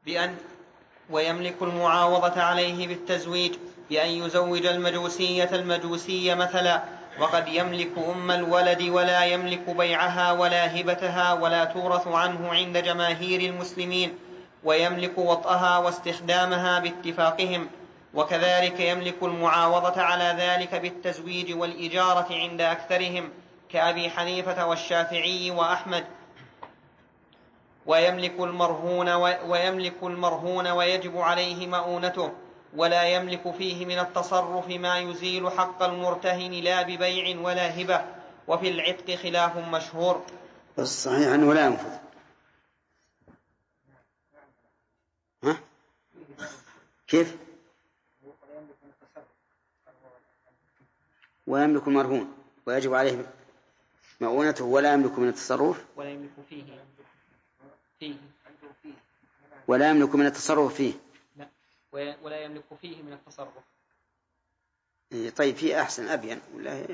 بأن ويملك المعاوضة عليه بالتزويج بأن يزوج المجوسية مثلا، وقد يملك أم الولد ولا يملك بيعها ولا هبتها ولا تورث عنه عند جماهير المسلمين، ويملك وطئها واستخدامها باتفاقهم، وكذلك يملك المعاوضة على ذلك بالتزويج والإجارة عند أكثرهم كأبي حنيفة والشافعي وأحمد. ويملك المرهون ويجب عليه مؤونته، ولا يملك فيه من التصرف ما يزيل حق المرتهن لا ببيع ولا هبة. وفي العتق خلاف مشهور. الصحيح أنه لا ينفذ. ها؟ كيف؟ ويملك المرهون ويجب عليه مؤونته ولا يملك من التصرف ولا يملك فيه ولا يملك من التصرف فيه. لا، ولا يملك فيه من التصرف. طيب فيه أحسن أبين ولا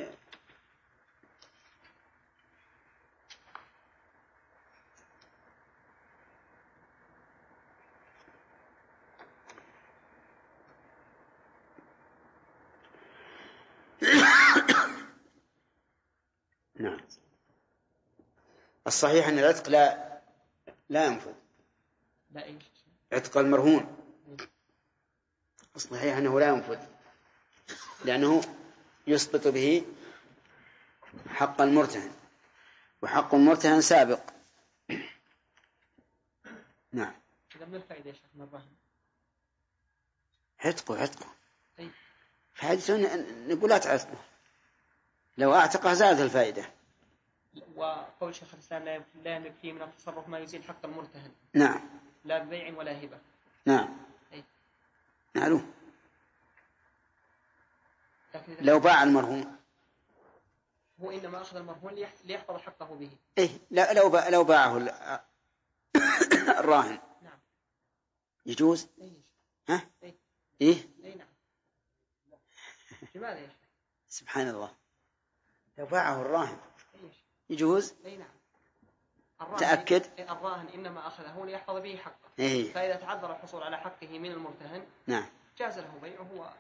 نعم. الصحيح أن العتق لا ينفذ. لا إيش؟ عتق المرهون الصحيح أنه لا ينفذ لأنه يسقط به حق المرتهن، وحق المرتهن سابق. نعم. إذا من الفائدة يا شيخ من الرهن؟ عتقه فحديث نقول لا تعتقه، لو أعتقه زادت الفائدة. وقول شيخ الإسلام لا يملك فيه من التصرف ما يزيل حق المرتهن. نعم. لا ببيع ولا هبة. نعم. معلوم. لو باع المرهون هو إنما أخذ المرهون ليحفظ حقه به. لا لو باعه الراهن. نعم. يجوز. ها؟ نعم. لماذا يا شيخ؟ سبحان الله، لو باعه الراهن يجوز. نعم. تأكد. الراهن إنما أخذه ليحفظ به حقه. فإذا تعذر الحصول على حقه من المرتهن نعم جاز له بيعه.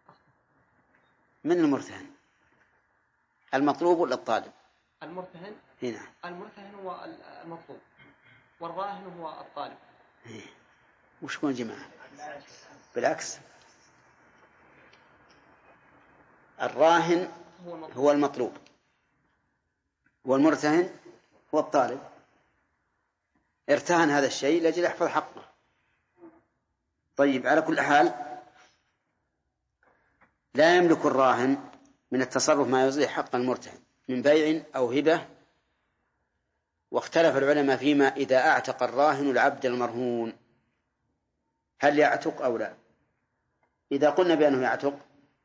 من المرتهن المطلوب ولا الطالب؟ المرتهن. نعم. المرتهن هو المطلوب والراهن هو الطالب. وش كون جماعة؟ بالعكس، الراهن هو المطلوب والمرتهن هو الطالب. ارتهن هذا الشيء لأجل يحفظ حقه. طيب على كل حال لا يملك الراهن من التصرف ما يزيل حق المرتهن من بيع أو هبة. واختلف العلماء فيما إذا أعتق الراهن العبد المرهون هل يعتق أو لا. إذا قلنا بأنه يعتق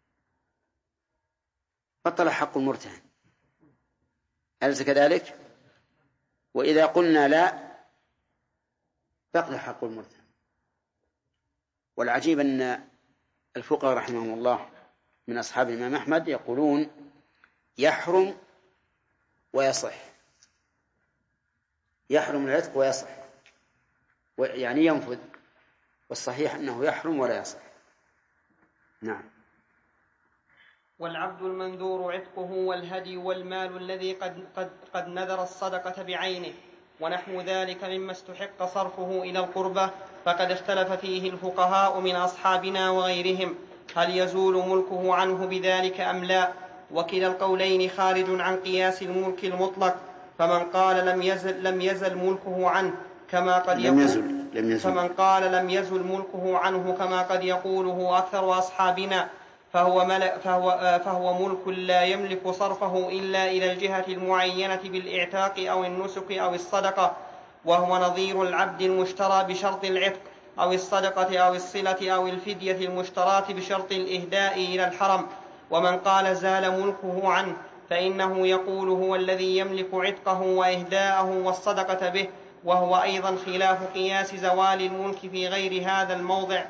بطل حق المرتهن، أليس كذلك؟ وإذا قلنا لا بقي حق المرتهن. والعجيب أن الفقهاء رحمهم الله من أصحاب الإمام أحمد يقولون يحرم ويصح، يحرم العتق ويصح، يعني ينفذ، والصحيح أنه يحرم ولا يصح. نعم. والعبد المنذور عتقه والهدي والمال الذي قد نذر الصدقة بعينه ونحو ذلك مما استحق صرفه إلى القربة، فقد اختلف فيه الفقهاء من أصحابنا وغيرهم هل يزول ملكه عنه بذلك أم لا، وكلا القولين خارج عن قياس الملك المطلق. فمن قال لم يزل ملكه عنه كما قد يقول فمن قال لم يزل ملكه عنه كما قد يقوله أكثر أصحابنا فهو ملك لا يملك صرفه إلا إلى الجهة المعينة بالإعتاق أو النسك أو الصدقة، وهو نظير العبد المشترى بشرط العتق أو الصدقة أو الصلة أو الفدية المشتراة بشرط الإهداء إلى الحرم. ومن قال زال ملكه عنه فإنه يقول هو الذي يملك عتقه وإهداءه والصدقة به، وهو أيضا خلاف قياس زوال الملك في غير هذا الموضع.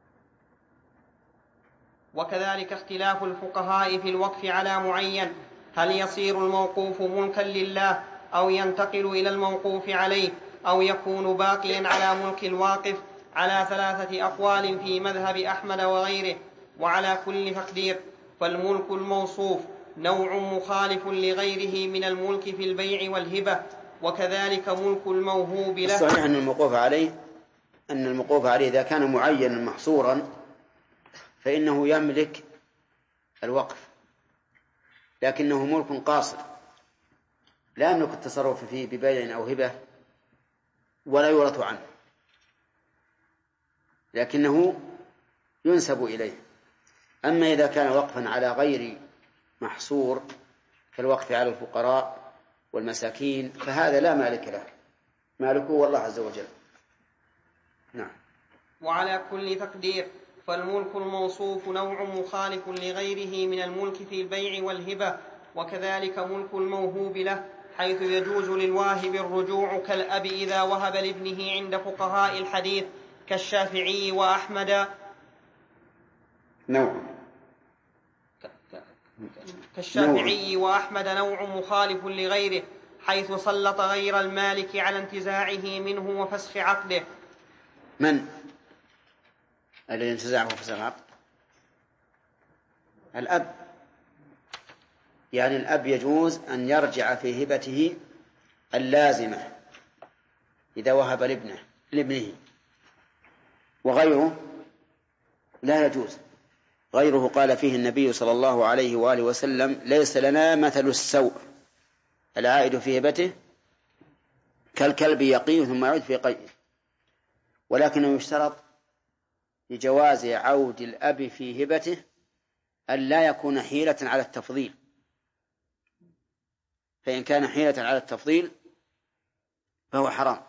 وكذلك اختلاف الفقهاء في الوقف على معين، هل يصير الموقوف ملكا لله أو ينتقل إلى الموقوف عليه أو يكون باقيا على ملك الواقف؟ على 3 أقوال في مذهب أحمد وغيره. وعلى كل تقدير فالملك الموصوف نوع مخالف لغيره من الملك في البيع والهبة، وكذلك ملك الموهوب له. الصحيح أن الموقوف عليه إذا كان معينا محصورا فإنه يملك الوقف، لكنه ملك قاصر لا يملك التصرف فيه ببيع أو هبة ولا يورث عنه، لكنه ينسب إليه. أما إذا كان وقفا على غير محصور كالوقف على الفقراء والمساكين فهذا لا مالك له، مالكه والله عز وجل. نعم. وعلى كل تقدير فالملك الموصوف نوع مخالف لغيره من الملك في البيع والهبة، وكذلك ملك الموهوب له، حيث يجوز للواهب الرجوع كالأب إذا وهب لابنه عند فقهاء الحديث كالشافعي وأحمد. كالشافعي وأحمد نوع مخالف لغيره، حيث سلط غير المالك على انتزاعه منه وفسخ عقده. من الذي انتزعه وفسخ عقده؟ الأب. يعني الأب يجوز أن يرجع في هبته اللازمة إذا وهب لابنه، وغيره لا يجوز. غيره قال فيه النبي صلى الله عليه وآله وسلم: ليس لنا مثل السوء العائد في هبته كالكلب يقي ثم يعود في قيئه. ولكنه يشترط لجواز عود الأب في هبته أن لا يكون حيلة على التفضيل، فإن كان حيلة على التفضيل فهو حرام.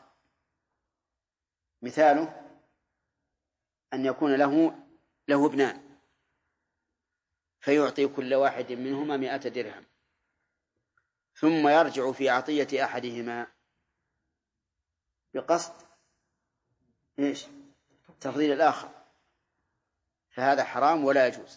مثاله أن يكون له ابنان فيعطي كل واحد منهما 100 درهم، ثم يرجع في عطية أحدهما بقصد تفضيل الآخر، فهذا حرام ولا يجوز.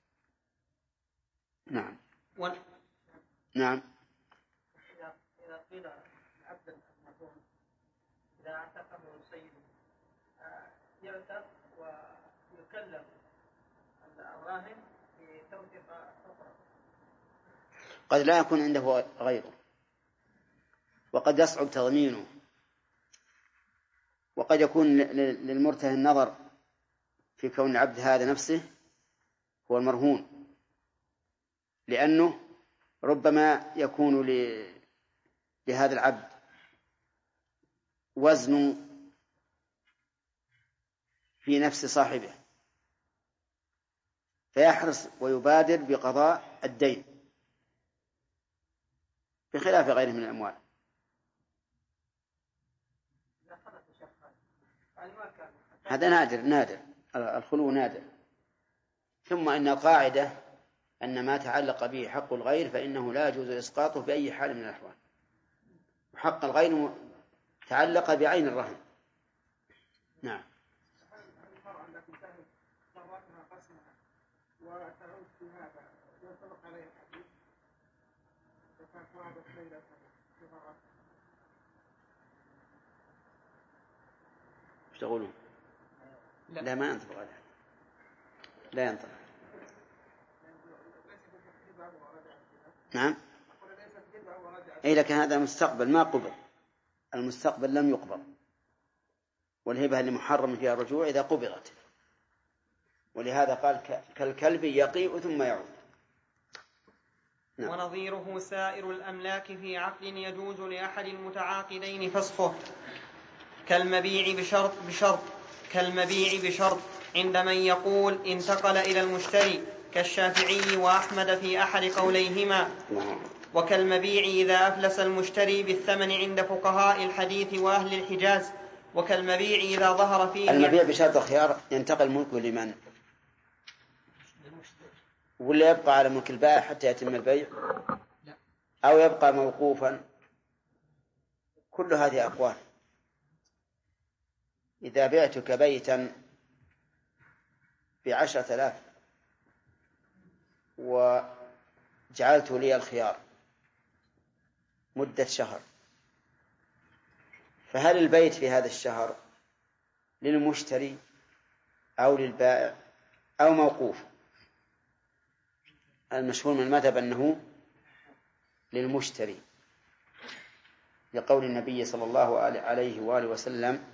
نعم. نعم. إذا قيل عبد المرهون إذا اعتقه سيده يعتق ويكلم الراهن بتوثيق أخرى، قد لا يكون عنده غيره، وقد يصعب تضمينه، وقد يكون للمرتهن النظر في كون العبد هذا نفسه هو المرهون، لأنه ربما يكون لهذا العبد وزن في نفس صاحبه فيحرص ويبادر بقضاء الدين بخلاف غيره من الأموال. هذا نادر الخلو نادر. ثم إن القاعدة أن ما تعلق به حق الغير فإنه لا يجوز إسقاطه بأي حال من الأحوال، وحق الغير تعلق بعين الرهن. نعم. ايش تقولون؟ لا ما ينطبق هذا، لا ينطبق. نعم. أي لكن هذا مستقبل ما قبل، المستقبل لم يقبض، والهبة اللي محرم فيها الرجوع إذا قبضت، ولهذا قال كالكلب يقيء ثم يعود. نعم. ونظيره سائر الأملاك في عقد يجوز لأحد المتعاقدين فسخه كالمبيع بشرط عند من يقول انتقل إلى المشتري كالشافعي وأحمد في أحد قوليهما، وكالمبيع إذا أفلس المشتري بالثمن عند فقهاء الحديث وأهل الحجاز، وكالمبيع إذا ظهر فيه المبيع بشرط الخيار ينتقل ملكه لمن؟ ولا يبقى على ملك البائع حتى يتم البيع أو يبقى موقوفا؟ كل هذه أقوال. إذا بعتك بيتا ب10,000 وجاء جعلت لي الخيار مدة شهر، فهل البيت في هذا الشهر للمشتري أو للبائع أو موقوف؟ المشهور من المذهب أنه للمشتري، لقول النبي صلى الله عليه وآله وسلم: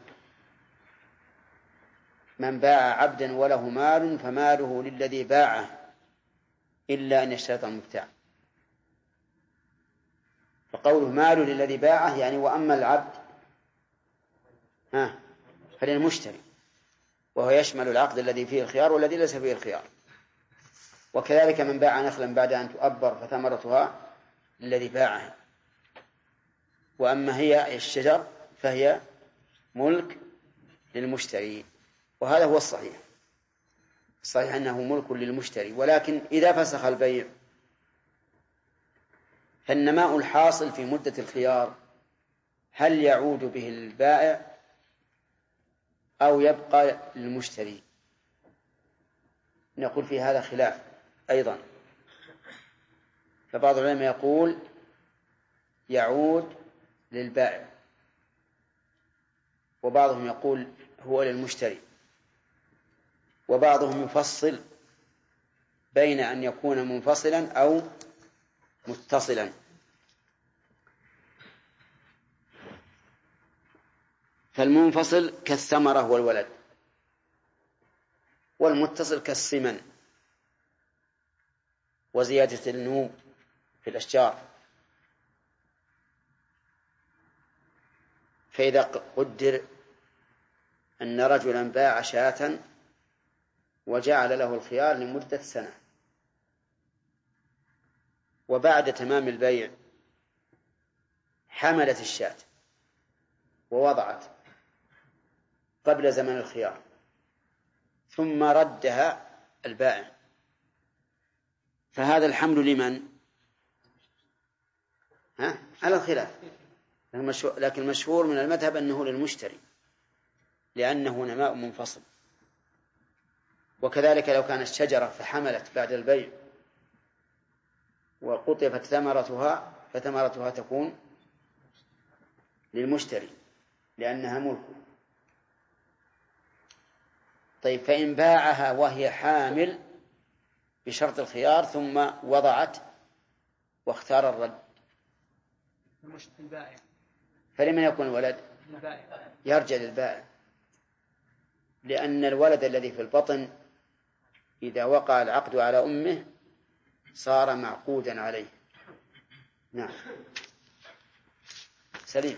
من باع عبدا وله مال فماله للذي باعه إلا أن يشترط المبتاع. فقوله ماله للذي باعه يعني وأما العبد فللمشتري، وهو يشمل العقد الذي فيه الخيار والذي ليس فيه الخيار. وكذلك من باع نخلا بعد أن تؤبر فثمرتها للذي باعها، وأما هي الشجر فهي ملك للمشتري. وهذا هو الصحيح أنه ملك للمشتري. ولكن إذا فسخ البيع فالنماء الحاصل في مدة الخيار هل يعود به البائع أو يبقى للمشتري؟ نقول في هذا خلاف أيضا، فبعض العلماء يقول يعود للبائع، وبعضهم يقول هو للمشتري، وبعضهم يفصل بين أن يكون منفصلا أو متصلا. فالمنفصل كالثمرة والولد، والمتصل كالسمن وزيادة النمو في الأشجار. فإذا قدر أن رجلا باع شاة وجعل له الخيار لمدة سنة، وبعد تمام البيع حملت الشاة ووضعت قبل زمن الخيار ثم ردها البائع، فهذا الحمل لمن؟ على الخلاف، لكن المشهور من المذهب أنه للمشتري لأنه نماء منفصل. وكذلك لو كانت شجرة فحملت بعد البيع وقطفت ثمرتها فثمرتها تكون للمشتري لأنها ملك. طيب، فإن باعها وهي حامل بشرط الخيار ثم وضعت واختار الرد فلمن يكون الولد؟ يرجع للبائع، لأن الولد الذي في البطن إذا وقع العقد على أمه صار معقودا عليه. نعم. سليم.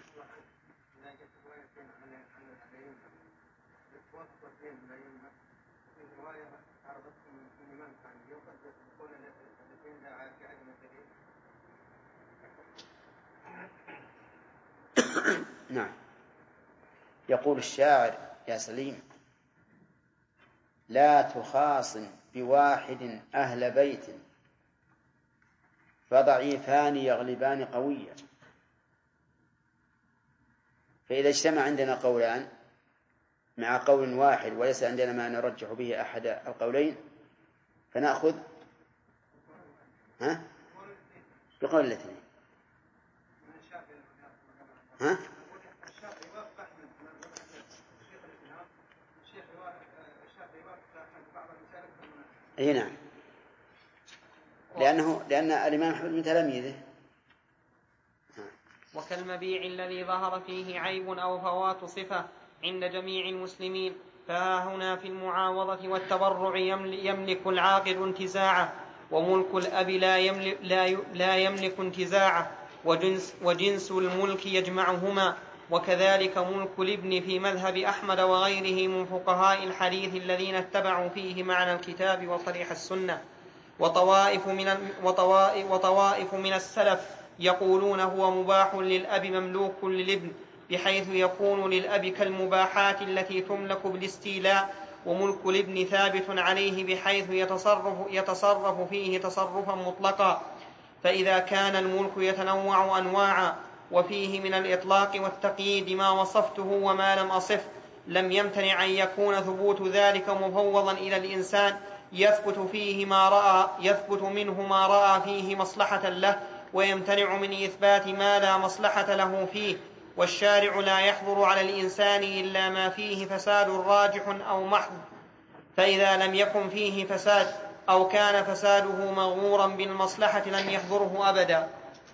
نعم. يقول الشاعر: يا سليم، لا تخاصم بواحد أهل بيت فضعيفان يغلبان قويا. فإذا اجتمع عندنا قولان مع قول واحد وليس عندنا ما نرجح به أحد القولين فنأخذ بقول الاثنين. أي نعم، لأن الإمام أحمد من تلاميذه. وكالمبيع الذي ظهر فيه عيب أو فوات صفة عند جميع المسلمين، فها هنا في المعاوضة والتبرع يملك العاقد انتزاعه، وملك الأب لا يملك انتزاعه، وجنس الملك يجمعهما. وكذلك ملك الابن في مذهب أحمد وغيره من فقهاء الحديث الذين اتبعوا فيه معنى الكتاب وصريح السنة. وطوائف من السلف يقولون هو مباح للأب مملوك للابن، بحيث يكون للأب كالمباحات التي تملك بالاستيلاء، وملك الابن ثابت عليه بحيث يتصرف فيه تصرفا مطلقا. فإذا كان الملك يتنوع أنواعا وفيه من الإطلاق والتقييد ما وصفته وما لم أصف، لم يمتنع أن يكون ثبوت ذلك مفوضا إلى الإنسان يثبت منه ما رأى فيه مصلحة له، ويمتنع من إثبات ما لا مصلحة له فيه. والشارع لا يحظر على الإنسان إلا ما فيه فساد راجح أو محض، فإذا لم يكن فيه فساد أو كان فساده مغمورا بالمصلحة لم يحضره أبدا.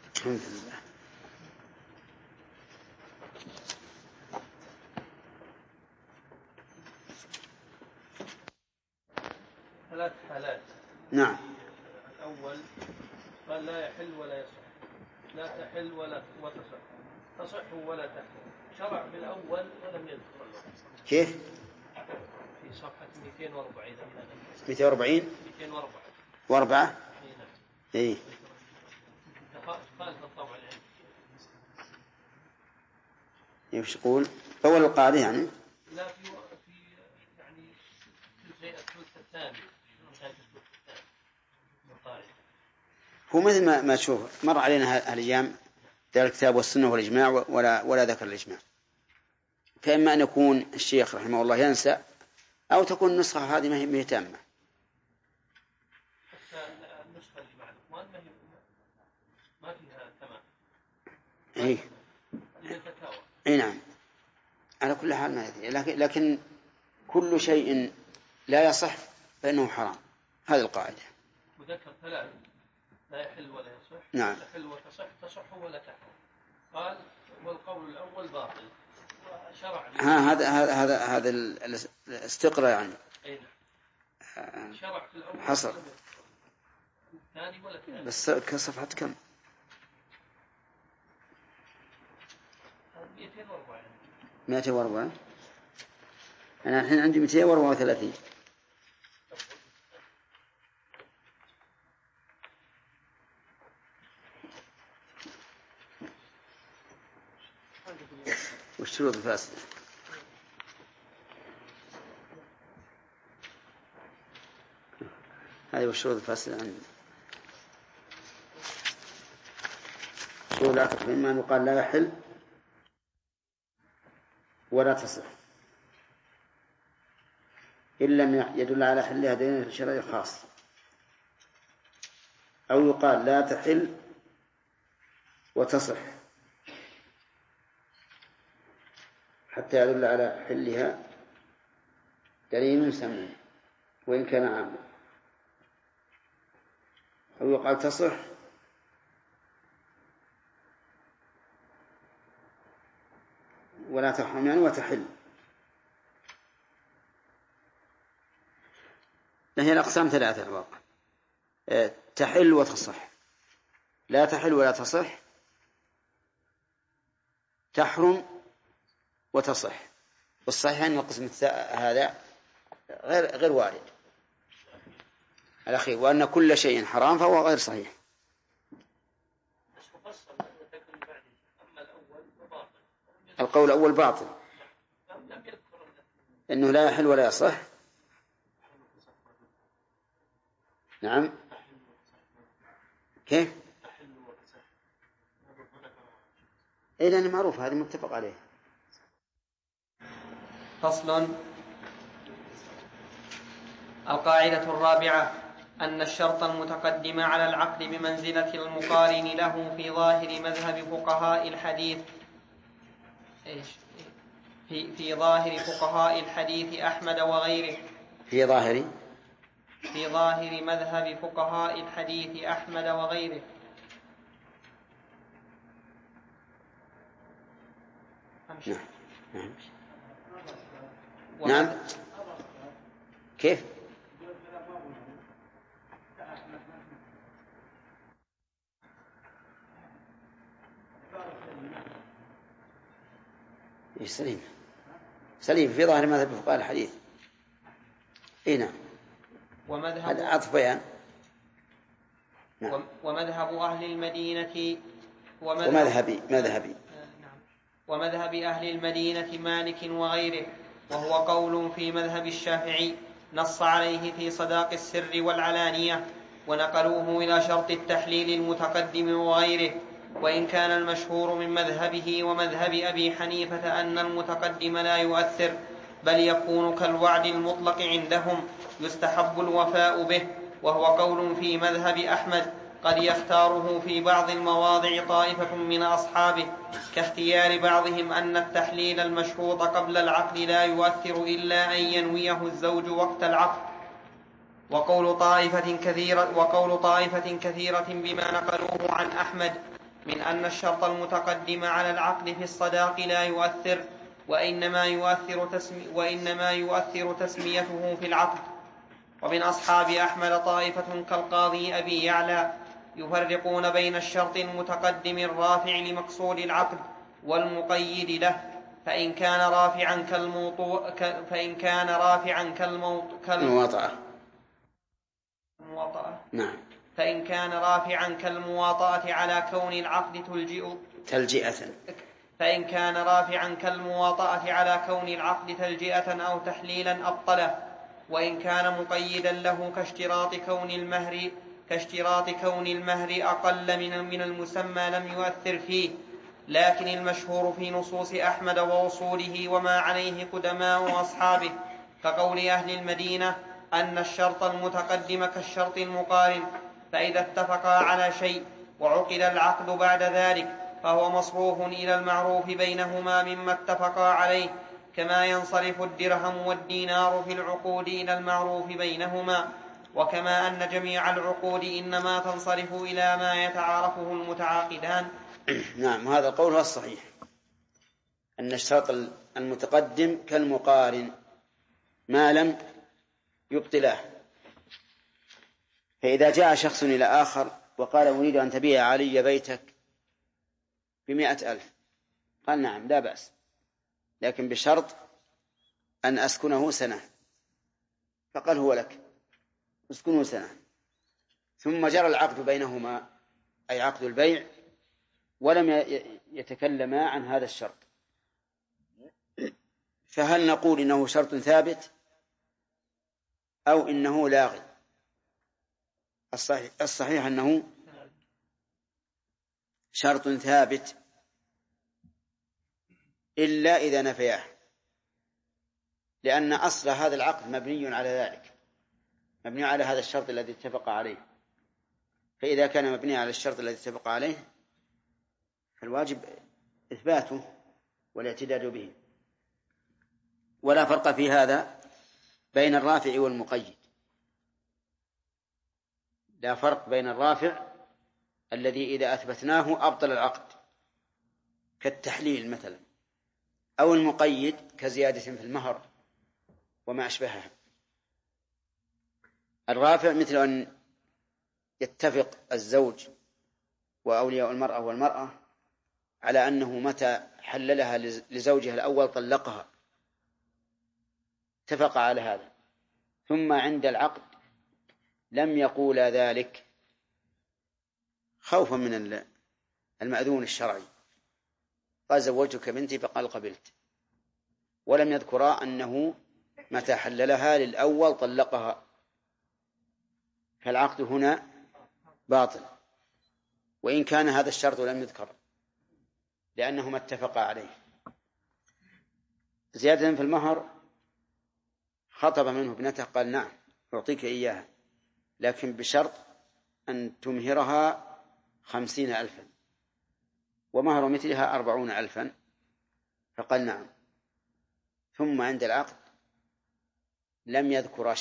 ثلاث حالات. نعم. الأول قال لا يحل ولا يصح، لا تحل ولا وتصح، تصح ولا تحل. شرع بالأول ولم يذكر الوقت. كيف؟ في صفحة 240. 240 4. إيه. خالف الطبع العلمي. ايش يقول؟ أول القاعدة يعني؟ لا، في يعني في الثلث الثاني. هو مثل ما تشوف مر علينا هالأيام ذلك الكتاب والسنة والإجماع ولا ذكر الإجماع. فإما أن يكون الشيخ رحمه الله ينسى، أو تكون النسخة هذه ما هي تامة. النسخة اللي مع الإخوان ما فيها تمام. إيه. إيه نعم. على كل حال ما يدري، لكن كل شيء لا يصح فإنه حرام. هذه القاعدة. وذكر ثلاث: لا يحل ولا يصح، نعم. تحل وتصح، تصح ولا تحل. قال والقول الأول باطل. وشرع هذا الاستقراء يعني. أي نعم. شرع في الأول حصل. الثاني ولا الثاني. بس كصفحة كم؟ 240. 240. أنا الحين عندي 234. والشروط الفاسدة. هذه والشروط الفاسدة عندي. شروط العقد إما أن يقال لا يحل ولا تصح إن لم يدل على حلها دليل شرعي خاص، أو يقال لا تحل وتصح حتى يدل على حلها دليل سمعي وإن كان عاما، أو يقال تصح ولا تحرم يعني وتحل. هي الأقسام ثلاثة الواقع: تحل وتصح، لا تحل ولا تصح، تحرم وتصح. والصحيح أن القسم هذا غير وارد الأخير، وأن كل شيء حرام فهو غير صحيح. القول الأول باطل، إنه لا يحل ولا يصح. نعم. كيف؟ إيه لأنه معروف، هذا متفق عليه. فصل. القاعدة الرابعة أن الشرط المتقدم على العقد بمنزلة المقارن له في ظاهر مذهب فقهاء الحديث في ظاهر فقهاء الحديث أحمد وغيره. في ظاهر مذهب فقهاء الحديث أحمد وغيره. نعم. كيف؟ سليم في ظاهر مذهب فقهاء الحديث. اي نعم. هذا عطف بيان. نعم. ومذهب أهل المدينة ومذهب أهل المدينة مالك وغيره، وهو قول في مذهب الشافعي نص عليه في صداق السر والعلانية، ونقلوه إلى شرط التحليل المتقدم وغيره. وإن كان المشهور من مذهبه ومذهب أبي حنيفة أن المتقدم لا يؤثر، بل يكون كالوعد المطلق عندهم يستحب الوفاء به، وهو قول في مذهب أحمد قد يختاره في بعض المواضع طائفة من أصحابه، كاختيار بعضهم أن التحليل المشروط قبل العقد لا يؤثر إلا أن ينويه الزوج وقت العقد. وقول طائفة كثيرة بما نقلوه عن أحمد من أن الشرط المتقدم على العقد في الصداق لا يؤثر، وإنما يؤثر تسميته في العقد. ومن أصحاب أحمد طائفة كالقاضي أبي يعلى يفرقون بين الشرط المتقدم الرافع لمقصود العقد والمقيد له، فإن كان رافعا كالمواطأة على كون العقد تلجئة أو تحليلا أبطله، وإن كان مقيدا له كاشتراط كون المهر أقل من المسمى لم يؤثر فيه. لكن المشهور في نصوص أحمد ووصوله وما عليه قدماء أصحابه كقول أهل المدينة أن الشرط المتقدم كالشرط المقارن، فإذا اتفقا على شيء وعقد العقد بعد ذلك فهو مصروف إلى المعروف بينهما مما اتفقا عليه، كما ينصرف الدرهم والدينار في العقود إلى المعروف بينهما، وكما أن جميع العقود إنما تنصرف إلى ما يتعارفه المتعاقدان. نعم، هذا القول هو الصحيح، أن الشرط المتقدم كالمقارن ما لم يبطله. فإذا جاء شخص إلى آخر وقال أريد أن تبيع علي بيتك ب100,000، قال نعم لا بأس، لكن بشرط أن أسكنه سنة، فقال هو لك اسكنه سنة، ثم جرى العقد بينهما أي عقد البيع ولم يتكلما عن هذا الشرط، فهل نقول إنه شرط ثابت أو إنه لاغي؟ الصحيح أنه شرط ثابت إلا إذا نفياه، لأن أصل هذا العقد مبني على ذلك، مبني على هذا الشرط الذي اتفق عليه، فإذا كان مبني على الشرط الذي اتفق عليه فالواجب إثباته والاعتداد به. ولا فرق في هذا بين الرافع والمقيد، لا فرق بين الرافع الذي إذا أثبتناه أبطل العقد كالتحليل مثلا، أو المقيد كزيادة في المهر وما أشبهها. الرافع مثل أن يتفق الزوج وأولياء المرأة والمرأة على أنه متى حللها لزوجها الأول طلقها، اتفق على هذا، ثم عند العقد لم يقول ذلك خوفا من المأذون الشرعي، قال زوجتك بنتي فقال قبلت، ولم يذكر أنه متى حللها للأول طلقها، فالعقد هنا باطل، وإن كان هذا الشرط لم يذكر لأنهما اتفقا عليه. زيادة في المهر، خطب منه ابنته قال نعم أعطيك إياها، لكن بشرط أن تمهرها 50,000 ومهر مثلها 40,000، فقال نعم، ثم عند العقد لم يذكر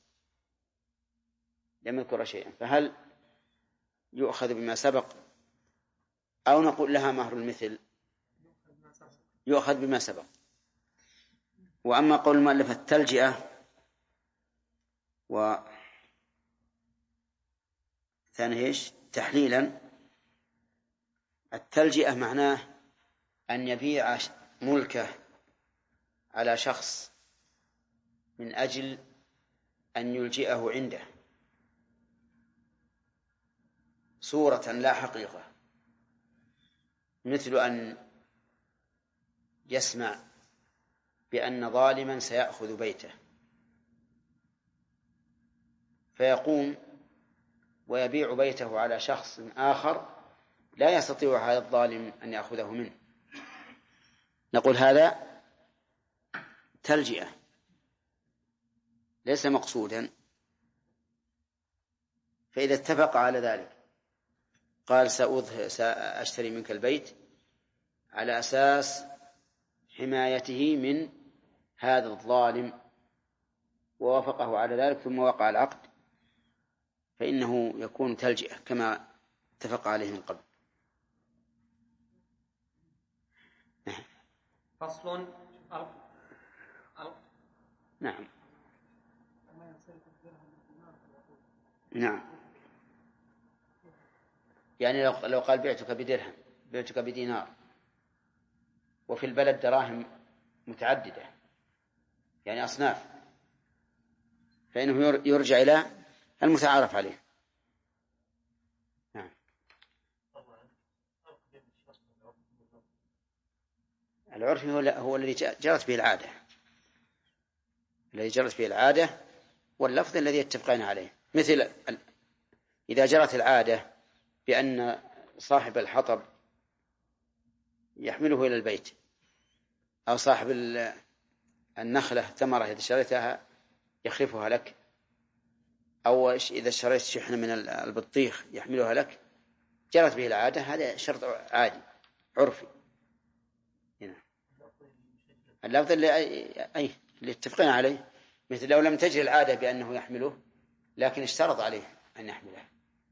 شيئا، فهل يؤخذ بما سبق أو نقول لها مهر المثل؟ يؤخذ بما سبق. وأما قول المؤلف التلجئة وثاني تحليلا، التلجئة معناه أن يبيع ملكه على شخص من أجل أن يلجئه عنده صورة لا حقيقة، مثل أن يسمع بأن ظالما سيأخذ بيته فيقوم ويبيع بيته على شخص آخر لا يستطيع هذا الظالم أن يأخذه منه، نقول هذا تلجئة ليس مقصودا. فإذا اتفق على ذلك قال سأشتري منك البيت على أساس حمايته من هذا الظالم، ووافقه على ذلك ثم وقع العقد، فإنه يكون تلجئة كما اتفق عليه من قبل. فصل. نعم. نعم، يعني لو قال بعتك بدرهم، بعتك بدينار، وفي البلد دراهم متعددة يعني أصناف، فإنه يرجع إلى المتعارف عليه. نعم. العرف هو الذي جرت به العادة، الذي جرت به العادة، واللفظ الذي يتفقين عليه. مثل إذا جرت العادة بأن صاحب الحطب يحمله إلى البيت، أو صاحب النخلة ثمرة إذا اشتريتها يخلفها لك، أو إذا اشتريت شحنة من البطيخ يحملها لك، جرت به العادة، هذا شرط عادي عرفي. هنا اللفظ اللي اتفقنا عليه، مثل لو لم تجري العادة بأنه يحمله لكن اشترط عليه أن يحمله.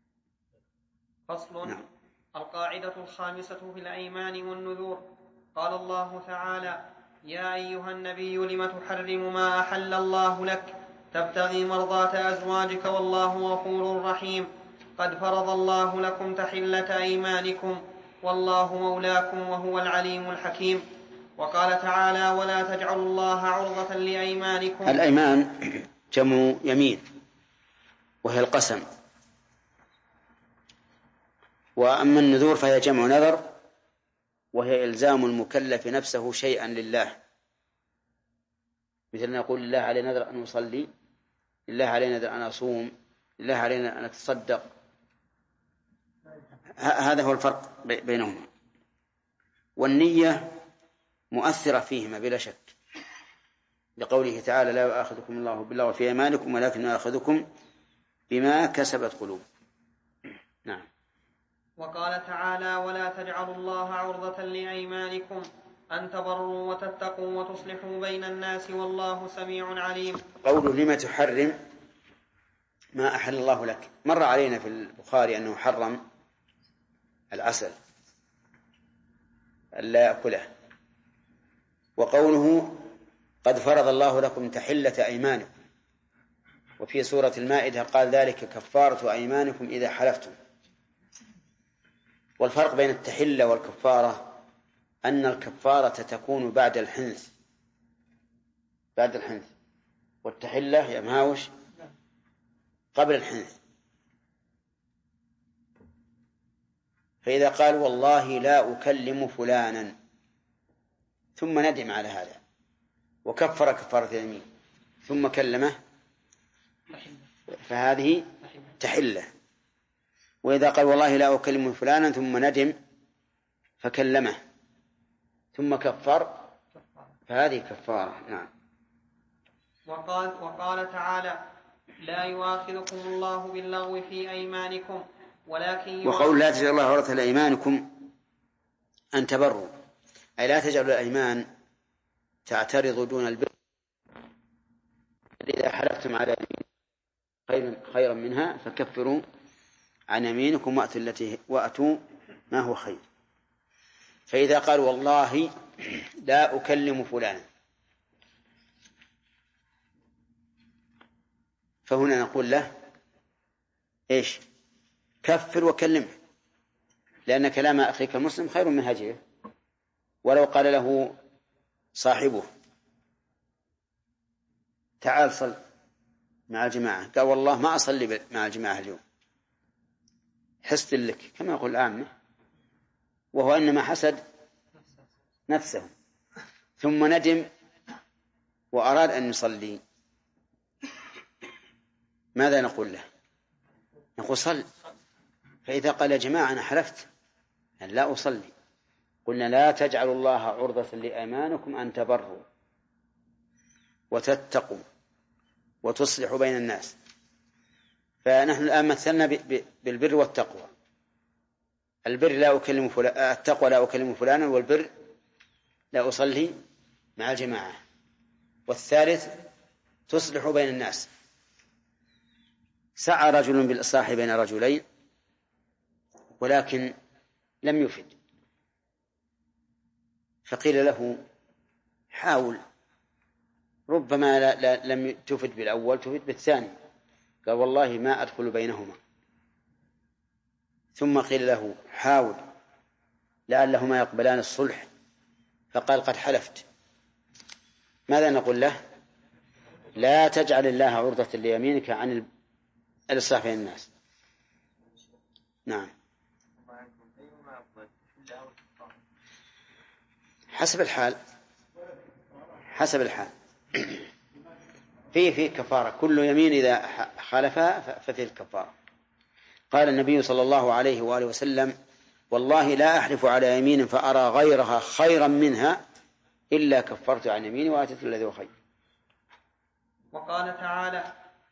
فصل. نعم. القاعدة الخامسة في الأيمان والنذور. قال الله تعالى: يا أيها النبي لم تحرم ما أحل الله لك تبتغي مرضات أزواجك والله غفور رحيم. قد فرض الله لكم تحلة أيمانكم والله مولاكم وهو العليم الحكيم. وقال تعالى: ولا تجعلوا الله عرضة لأيمانكم. الأيمان جمع يمين وهي القسم، وأما النذور فهي جمع نذر وهي إلزام المكلف نفسه شيئا لله، مثل نقول لله علي نذر أن أصلي، لله علي نذر أن أصوم، لله علينا أن أتصدق. هذا هو الفرق بينهما. والنية مؤثرة فيهما بلا شك، لقوله تعالى: لا يؤاخذكم الله باللغو في أيمانكم ولكن يؤاخذكم بما كسبت قلوب. نعم. وقال تعالى: ولا تجعلوا الله عرضة لأيمانكم أن تبروا وتتقوا وتصلحوا بين الناس والله سميع عليم. قوله لما تحرم ما أحل الله لك، مر علينا في البخاري أنه حرم العسل ألا يأكله. وقوله قد فرض الله لكم تحلة أيمانكم، وفي سورة المائدة قال ذلك كفارة أيمانكم إذا حلفتم. والفرق بين التحلة والكفارة أن الكفارة تكون بعد الحنث، والتحلة يا مهاوش قبل الحنث. فإذا قال والله لا أكلم فلانا ثم ندم على هذا وكفر كفارة اليمين ثم كلمه فهذه تحلة. وإذا قال والله لا أكلم فلانا ثم ندم فكلمه ثم كفر فهذه كفارة. نعم. وقال تعالى: لا يؤاخذكم الله باللغو في أيمانكم ولكن وقول لا تجعلوا الله عرضة لأيمانكم أن تبروا، أي لا تجعلوا الأيمان تعترض دون البر، إذا حلفتم على خيرا منها فكفروا عن يمينكم وأتوا ما هو خير. فإذا قال والله لا أكلم فلانا فهنا نقول له إيش؟ كفر وكلمه، لأن كلام أخيك المسلم خير من هجره. ولو قال له صاحبه تعال صل مع الجماعة، قال والله ما أصلي مع الجماعة اليوم، حسد لك كما يقول العامة، وهو إنما حسد نفسه ثم ندم وأراد أن يصلي، ماذا نقول له؟ نقول صل. فإذا قال يا جماعة أنا حلفت أن لا أصلي، قلنا لا تجعلوا الله عرضة لأيمانكم أن تبروا، وتتقوا وتصلحوا بين الناس. فنحن الآن مثلنا بالبر والتقوى. البر لا أكلم فلان، التقوى لا أكلم فلانا، والبر لا أصلي مع الجماعة. والثالث تصلح بين الناس. سعى رجل بالإصلاح بين رجلين ولكن لم يفد، فقيل له حاول، ربما لم تفد بالأول تفد بالثاني. قال والله ما أدخل بينهما. ثم قيل له حاول لعلهما يقبلان الصلح، فقال قد حلفت. ماذا نقول له؟ لا تجعل الله عرضة ليمينك عن الإصلاح بين الناس. نعم. حسب الحال، حسب الحال. فيه كفارة، كل يمين إذا خالفها ففيه الكفارة. قال النبي صلى الله عليه وآله وسلم والله لا أحلف على يمين فأرى غيرها خيرا منها إلا كفرت عن يميني وآتيت الذي هو خير. وقال تعالى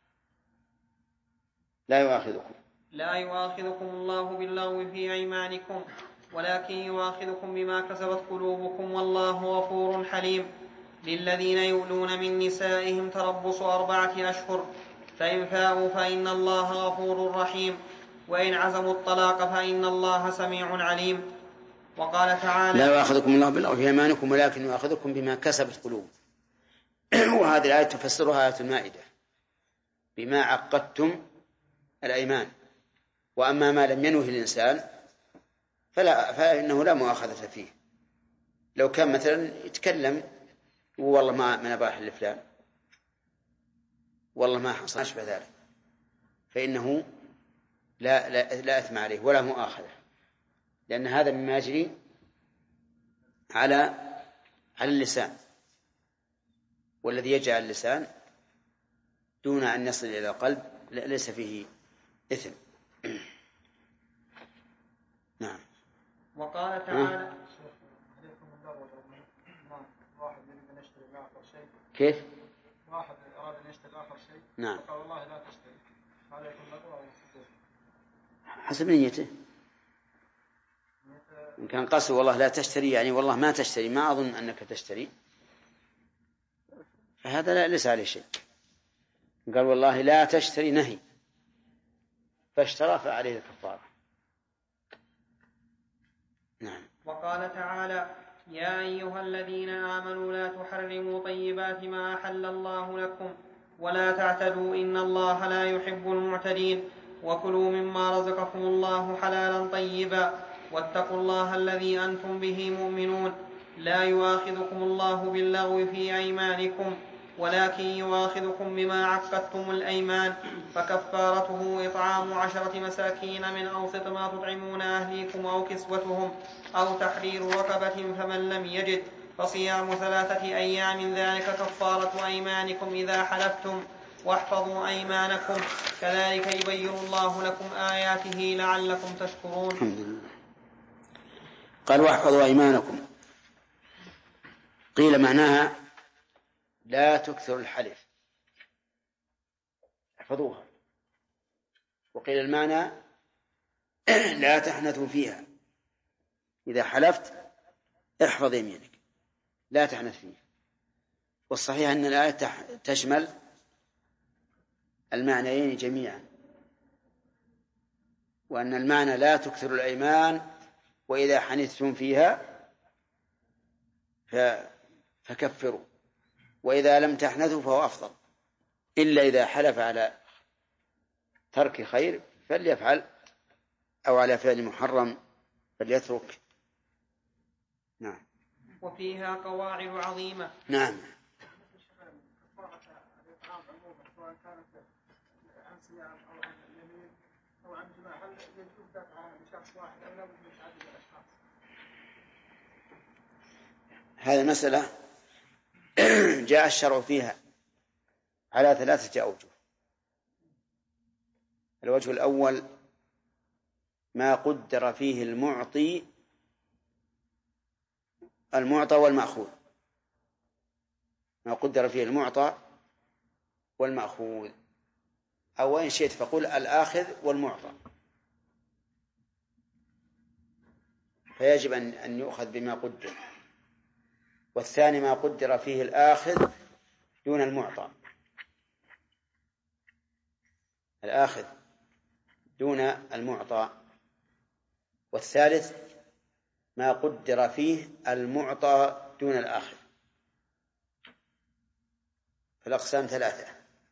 لا يؤاخذكم الله باللغو في أيمانكم ولكن يؤاخذكم بما كسبت قلوبكم والله غفور حليم. للذين يؤلون من نسائهم تربص 4 أشهر فإن فاءوا فإن الله غفور رحيم وإن عزموا الطلاق فإن الله سميع عليم. وقال تعالى لا يؤاخذكم الله باللغو في أيمانكم ولكن يؤاخذكم بما كسبت قلوبكم. وهذه الآية تفسرها آية المائدة بما عقدتم الأيمان. وأما ما لم ينوه الإنسان فإنه لا مؤاخذة فيه. لو كان مثلا يتكلم والله ما نباح لفلان والله ما حصل أشبه ذلك، فإنه لا أثم عليه ولا مؤاخذة، لأن هذا مما يجري على اللسان، والذي يجري على اللسان دون أن يصل إلى القلب ليس فيه إثم. نعم. وقال تعالى كيف؟ واحد أراد أن يشتري آخر شيء. نعم. قال والله لا تشتري، هذا يكون لغو أو فضول؟ حسب نيته. إن كان قصد والله لا تشتري يعني والله ما تشتري، ما أظن أنك تشتري، فهذا ليس عليه شيء. قال والله لا تشتري نهي فاشترى فعليه الكفارة. نعم. وقال تعالى يا أيها الذين آمنوا لا تحرموا طيبات ما أحل الله لكم ولا تعتدوا إن الله لا يحب المعتدين وكلوا مما رزقكم الله حلالا طيبا واتقوا الله الذي أنتم به مؤمنون. لا يؤاخذكم الله باللغو في أيمانكم ولكن يؤاخذكم بما عقدتم الأيمان فكفارته إطعام 10 مساكين من أوسط ما تطعمون أهليكم أو كسوتهم أو تحرير رقبة فمن لم يجد فصيام 3 أيام ذلك كفارة أيمانكم إذا حلفتم واحفظوا أيمانكم كذلك يبين الله لكم آياته لعلكم تشكرون. قال واحفظوا أيمانكم، قيل معناها لا تكثر الحلف، احفظوها. وقيل المعنى لا تحنثوا فيها، إذا حلفت احفظ يمينك لا تحنث فيه. والصحيح أن الآية تشمل المعنيين جميعا، وأن المعنى لا تكثر الأيمان وإذا حنثتم فيها فكفروا، وإذا لم تحنثوا فهو أفضل، إلا إذا حلف على ترك خير فليفعل أو على فعل محرم فليترك. نعم. وفيها قواعد عظيمة. نعم. هذه مسألة جاء الشرع فيها على 3 أوجه. الوجه الأول ما قدر فيه المعطى والمأخوذ، ما قدر فيه المعطى والمأخوذ، أو إن شئت فقل الآخذ والمعطى، فيجب أن يؤخذ بما قدر. والثاني ما قدر فيه الآخذ دون المعطى، الآخذ دون المعطى. والثالث ما قدر فيه المعطى دون الآخذ. فالأقسام ثلاثة.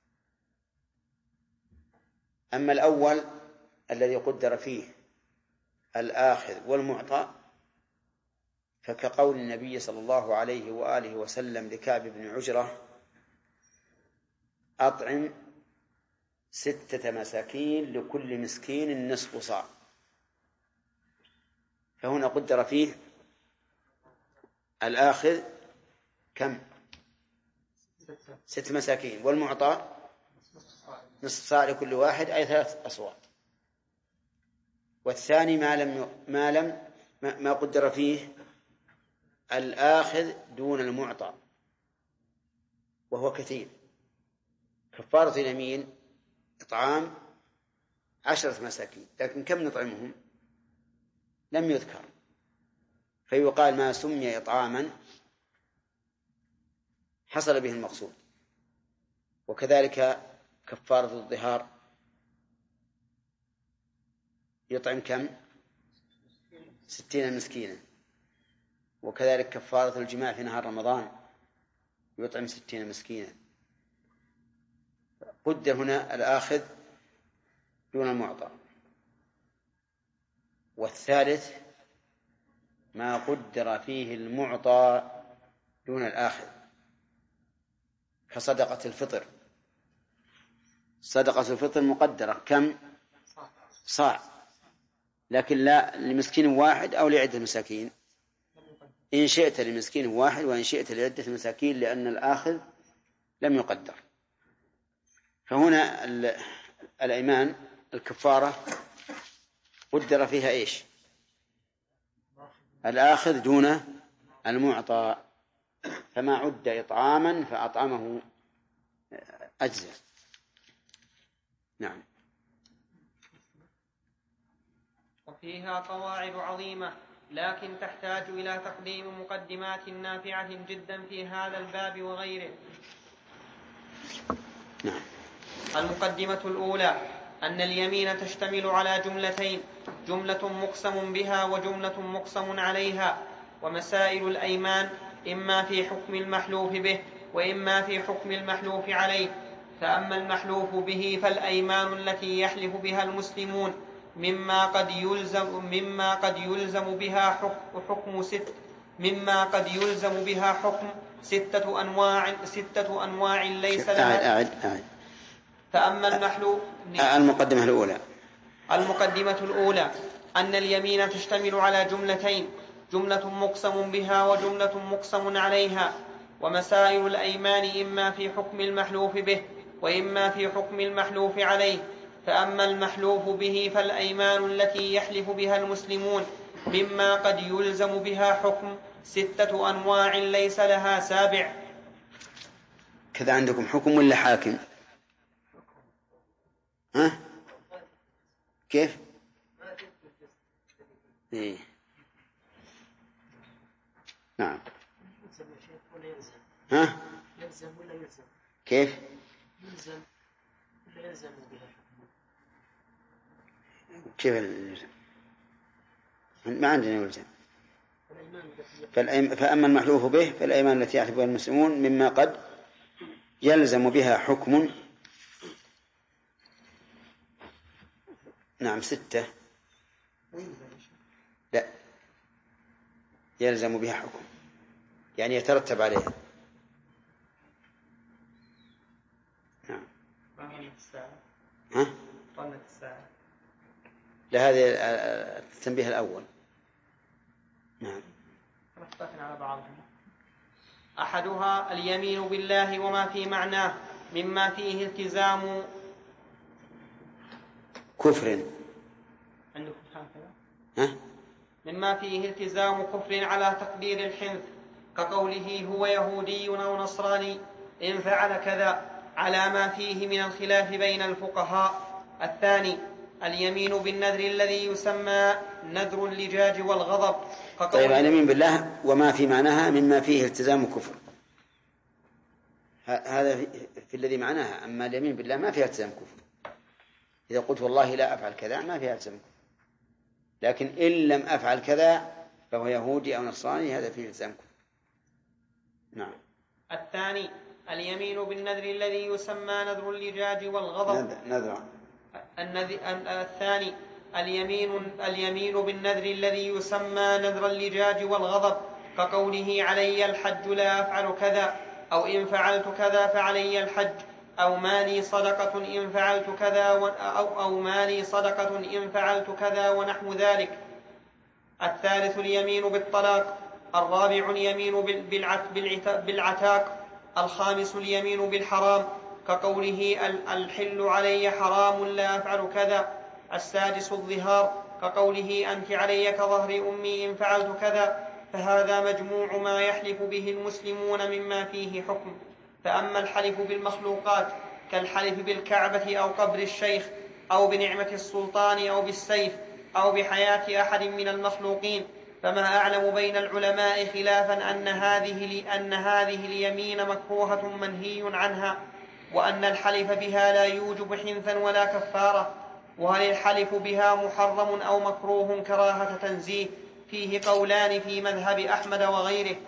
أما الأول الذي قدر فيه الآخذ والمعطى فكقول النبي صلى الله عليه وآله وسلم لكعب بن عجرة: أطعم 6 مساكين لكل مسكين نصف صاع. فهنا قدر فيه الآخذ كم؟ 6 مساكين، والمعطى نصف صاع لكل واحد، أي 3 أصواع. والثاني ما قدر فيه الآخذ دون المعطى، وهو كثير. كفارة اليمين إطعام 10 مساكين، لكن كم نطعمهم؟ لم يذكر، فيقال ما سمي إطعاما حصل به المقصود. وكذلك كفارة الظهار يطعم كم؟ 60 مسكينا. وكذلك كفارة الجماع في نهار رمضان يطعم 60 مسكينا. قدر هنا الآخذ دون المعطى. والثالث ما قدر فيه المعطى دون الآخذ، كصدقة الفطر. صدقة الفطر مقدرة كم؟ صاع، لكن لا لمسكين واحد أو لعدة مساكين، إن شئت لمسكين واحد وإن شئت لعدة مساكين، لأن الآخذ لم يقدر. فهنا الأيمان الكفارة قدر فيها إيش؟ الآخذ دون المعطى، فما عد إطعاما فأطعمه أجزاء. نعم. وفيها قواعد عظيمة، لكن تحتاج إلى تقديم مقدمات نافعة جدا في هذا الباب وغيره. نعم. المقدمة الأولى: أن اليمين تشتمل على جملتين: جملة مقسم بها وجملة مقسم عليها. ومسائل الأيمان إما في حكم المحلوف به وإما في حكم المحلوف عليه. فأما المحلوف به فالأيمان التي يحلف بها المسلمون مما قد يلزم بها حكم 6 أنواع ليس لها. فأما المحلوف المقدمة الأولى أن اليمين تشتمل على جملتين: جملة مقسم بها وجملة مقسم عليها. ومسائل الأيمان إما في حكم المحلوف به وإما في حكم المحلوف عليه. فأما المحلوف به فالأيمان التي يحلف بها المسلمون مما قد يلزم بها حكم 6 أنواع ليس لها سابع. كذا عندكم حكم ولا حاكم؟ ها؟ كيف؟ إيه. نعم. ها؟ يلزم ولا يلزم؟ كيف؟ يلزم ولا يلزم بها؟ كيف يلزم؟ ما عندنا يلزم. فأما المحلوف به فالأيمان التي يحلف بها المسلمون مما قد يلزم بها حكم. نعم 6. لا، يلزم بها حكم يعني يترتب عليها. نعم. ها؟ لهذه التنبيه الأول. نعم. على بعضهم. أحدها اليمين بالله وما في معناه مما فيه التزام كفر. مما فيه التزام كفر على تقدير الحنث، كقوله هو يهودي أو نصراني إن فعل كذا، على ما فيه من الخلاف بين الفقهاء. الثاني اليمين بالنذر الذي يسمى نذر اللجاج والغضب. طيب اليمين بالله وما في معناها مما فيه التزام الكفر، هذا في الذي معناها. أما اليمين بالله ما فيها التزام كفر، إذا قلت والله لا أفعل كذا ما فيها التزام كفر، لكن إن لم أفعل كذا فهو يهودي أو نصراني هذا فيه التزام كفر. نعم. الثاني اليمين بالنذر الذي يسمى نذر اللجاج والغضب. نذر. الثاني اليمين بالنذر الذي يسمى نذر اللجاج والغضب، كقوله علي الحج لا أفعل كذا، أو إن فعلت كذا فعلي الحج، أو مالي صدقة إن فعلت كذا أو مالي صدقة إن فعلت كذا ونحو ذلك. الثالث اليمين بالطلاق. الرابع اليمين بالعتاق. الخامس اليمين بالحرام، كقوله الحل علي حرام لا أفعل كذا. السادس الظهار، كقوله أنت علي كظهر أمي إن فعلت كذا. فهذا مجموع ما يحلف به المسلمون مما فيه حكم. فأما الحلف بالمخلوقات كالحلف بالكعبة أو قبر الشيخ أو بنعمة السلطان أو بالسيف أو بحياة أحد من المخلوقين، فما أعلم بين العلماء خلافا أن هذه اليمين مكروهة منهي عنها، وأن الحلف بها لا يوجب حنثا ولا كفارة. وهل الحلف بها محرم أو مكروه كراهة تنزيه؟ فيه قولان في مذهب أحمد وغيره،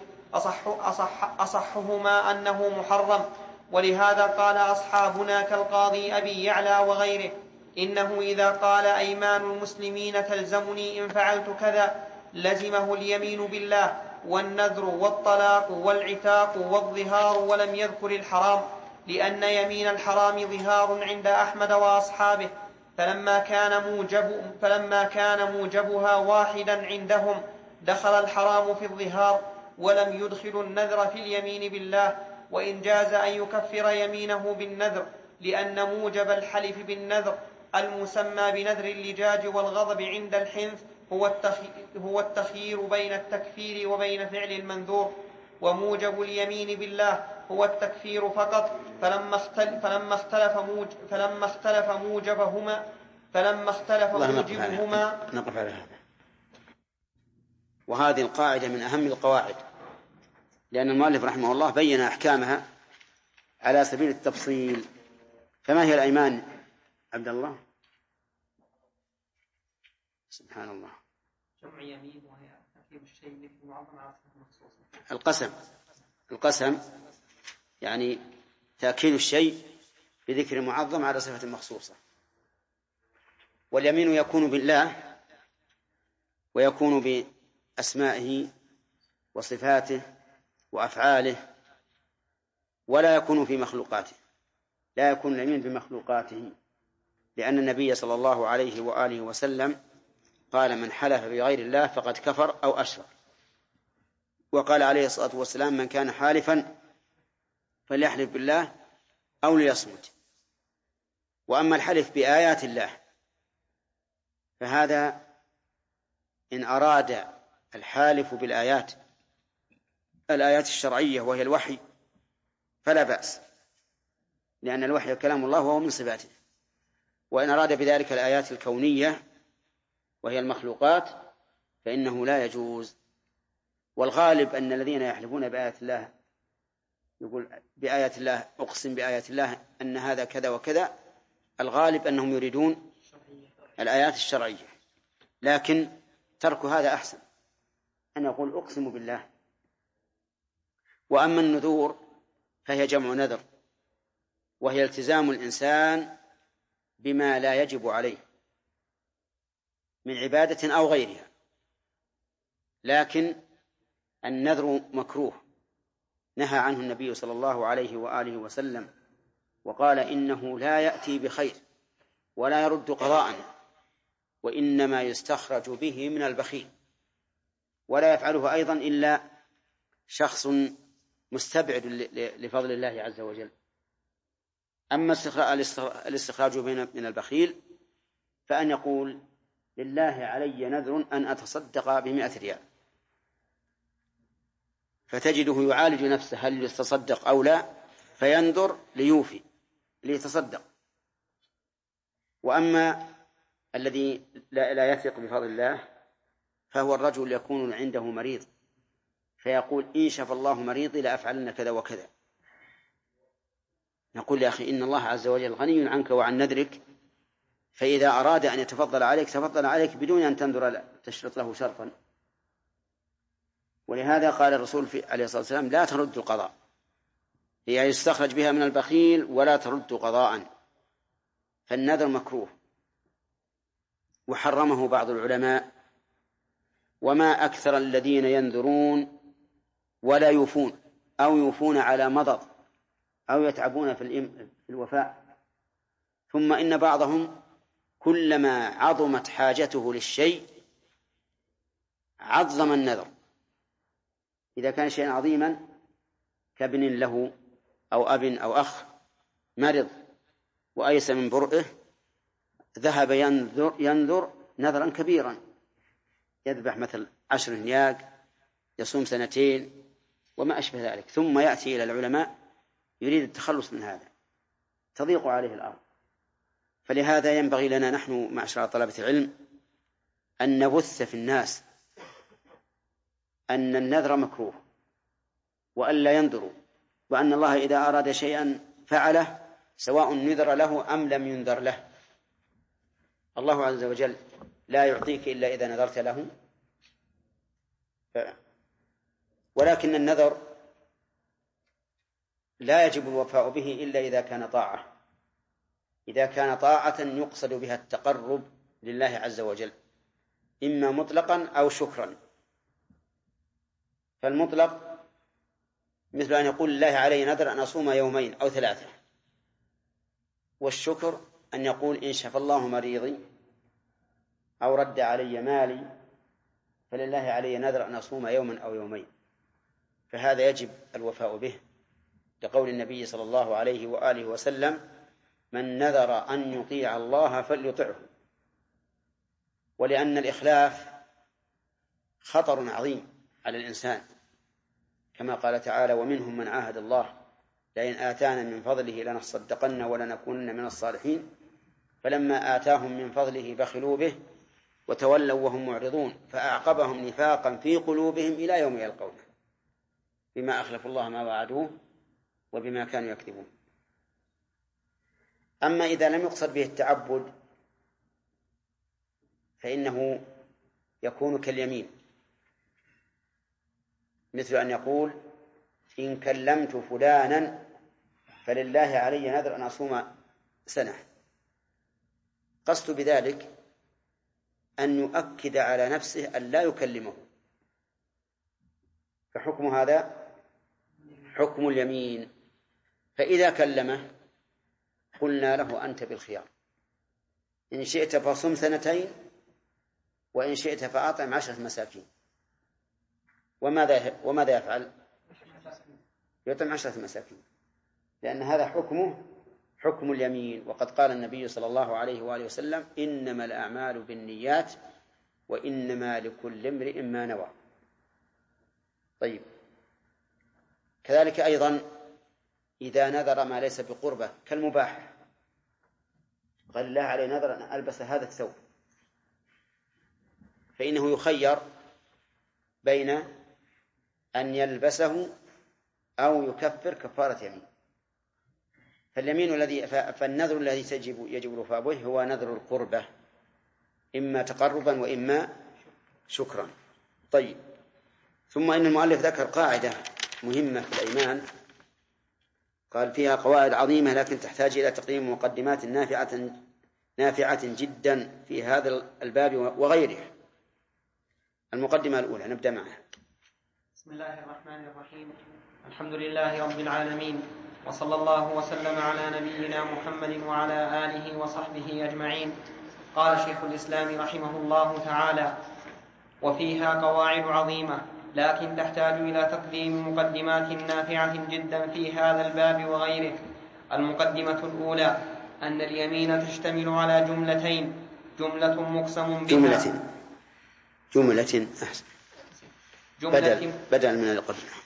أصحهما أنه محرم، ولهذا قال أصحابنا كالقاضي أبي يعلى وغيره إنه إذا قال أيمان المسلمين تلزمني إن فعلت كذا لزمه اليمين بالله والنذر والطلاق والعتاق والظهار، ولم يذكر الحرام، لأن يمين الحرام ظهار عند أحمد وأصحابه، فلما كان موجبها واحدا عندهم دخل الحرام في الظهار ولم يدخل النذر في اليمين بالله. وإن جاز أن يكفر يمينه بالنذر، لأن موجب الحلف بالنذر المسمى بنذر اللجاج والغضب عند الحنث هو التخيير بين التكفير وبين فعل المنذور، وموجب اليمين بالله هو التكفير فقط. فلما اختلف موجبهما نقف على هذا. وهذه القاعدة من أهم القواعد، لأن المؤلف رحمه الله بين أحكامها على سبيل التفصيل. فما هي الأيمان عبد الله؟ سبحان الله. جمع يمين وهي تركيب الشيء مثل معظم على صفة مخصوصة. القسم يعني تأكيد الشيء بذكر معظم على صفة مخصوصة. واليمين يكون بالله ويكون بأسمائه وصفاته وأفعاله، ولا يكون في مخلوقاته، لا يكون اليمين بمخلوقاته، لأن النبي صلى الله عليه وآله وسلم قال من حلف بغير الله فقد كفر أو أشرك. وقال عليه الصلاة والسلام من كان حالفا فليحلف بالله أو ليصمت. وأما الحلف بآيات الله فهذا إن أراد الحالف بالآيات الشرعية وهي الوحي فلا بأس، لأن الوحي كلام الله وهو من صفاته. وإن أراد بذلك الآيات الكونية وهي المخلوقات فإنه لا يجوز. والغالب أن الذين يحلفون بآيات الله يقول بآيات الله أقسم بآيات الله أن هذا كذا وكذا، الغالب أنهم يريدون الآيات الشرعية، لكن ترك هذا أحسن، أن يقول أقسم بالله. وأما النذور فهي جمع نذر، وهي التزام الإنسان بما لا يجب عليه من عبادة أو غيرها، لكن النذر مكروه نهى عنه النبي صلى الله عليه وآله وسلم، وقال إنه لا يأتي بخير ولا يرد قضاء، وإنما يستخرج به من البخيل، ولا يفعله أيضا إلا شخص مستبعد لفضل الله عز وجل. أما الاستخراج من البخيل فأن يقول لله علي نذر أن أتصدق ب100 ريال، فتجده يعالج نفسه هل يتصدق أو لا، فينذر ليوفي ليتصدق. وأما الذي لا يثق بفضل الله فهو الرجل يكون عنده مريض فيقول إن شفى الله مريضي لأفعلن كذا وكذا. نقول يا أخي إن الله عز وجل غني عنك وعن نذرك، فإذا أراد أن يتفضل عليك تفضل عليك بدون أن تنظر تشرط له شرطا. ولهذا قال الرسول عليه الصلاة والسلام لا ترد القضاء، هي يستخرج بها من البخيل ولا ترد قضاء، فالنذر مكروه وحرمه بعض العلماء. وما أكثر الذين ينذرون ولا يوفون أو يوفون على مضض أو يتعبون في الوفاء، ثم إن بعضهم كلما عظمت حاجته للشيء عظم النذر. إذا كان شيئا عظيما كابن له أو أب أو أخ مرض وأيس من برئه ذهب ينذر نذرا كبيرا، يذبح مثل 10 نياق، يصوم 2 وما أشبه ذلك، ثم يأتي إلى العلماء يريد التخلص من هذا، تضيق عليه الأرض. فلهذا ينبغي لنا نحن معشر طلبة العلم أن نبث في الناس أن النذر مكروه وألا ينذروا، وأن الله إذا أراد شيئا فعله سواء نذر له أم لم ينذر له. الله عز وجل لا يعطيك إلا إذا نذرت له، ولكن النذر لا يجب الوفاء به إلا إذا كان طاعة، إذا كان طاعة يقصد بها التقرب لله عز وجل إما مطلقا أو شكرا. فالمطلق مثل أن يقول الله علي نذر أن أصوم 2 أو 3، والشكر أن يقول إن شفى الله مريضي أو رد علي مالي فلله علي نذر أن أصوم 1 أو 2. فهذا يجب الوفاء به، لقول النبي صلى الله عليه وآله وسلم من نذر أن يطيع الله فليطعه. ولأن الإخلاف خطر عظيم على الإنسان، كما قال تعالى ومنهم من عاهد الله لئن آتانا من فضله لنصدقن ولنكونن من الصالحين فلما آتاهم من فضله بخلوا به وتولوا وهم معرضون فأعقبهم نفاقا في قلوبهم إلى يوم يلقونه بما أخلفوا الله ما وعدوه وبما كانوا يكذبون. أما إذا لم يقصد به التعبد فإنه يكون كاليمين، مثل أن يقول إن كلمت فلانا فلله علي نذر أن أصوم 1 قصد بذلك أن يؤكد على نفسه أن لا يكلمه، فحكم هذا حكم اليمين. فإذا كلمه قلنا له أنت بالخيار، إن شئت فصم 2 وإن شئت فأطعم 10 مساكين. وماذا يفعل؟ يطعم 10 مساكين، لأن هذا حكمه حكم اليمين. وقد قال النبي صلى الله عليه وآله وسلم إنما الأعمال بالنيات وإنما لكل امرئ ما نوى. طيب، كذلك أيضا إذا نذر ما ليس بقربة كالمباح، قال الله عليه نذر أن ألبس هذا الثوب، فإنه يخير بين أن يلبسه أو يكفر كفارة يمين. فالنذر الذي يجب الوفاء به هو نذر القربة، إما تقربا وإما شكرا. طيب، ثم إن المؤلف ذكر قاعدة مهمة في الأيمان، قال فيها قواعد عظيمة لكن تحتاج إلى تقديم مقدمات نافعة جدا في هذا الباب وغيره. المقدمة الأولى نبدأ معها. بسم الله الرحمن الرحيم. الحمد لله رب العالمين، وصلى الله وسلم على نبينا محمد وعلى آله وصحبه أجمعين. قال شيخ الإسلام رحمه الله تعالى: وفيها قواعد عظيمة لكن تحتاج إلى تقديم مقدمات نافعة جدا في هذا الباب وغيره. المقدمة الأولى أن اليمين تشتمل على جملتين: جملة مقسم بها جملة أحسن بدل من القرن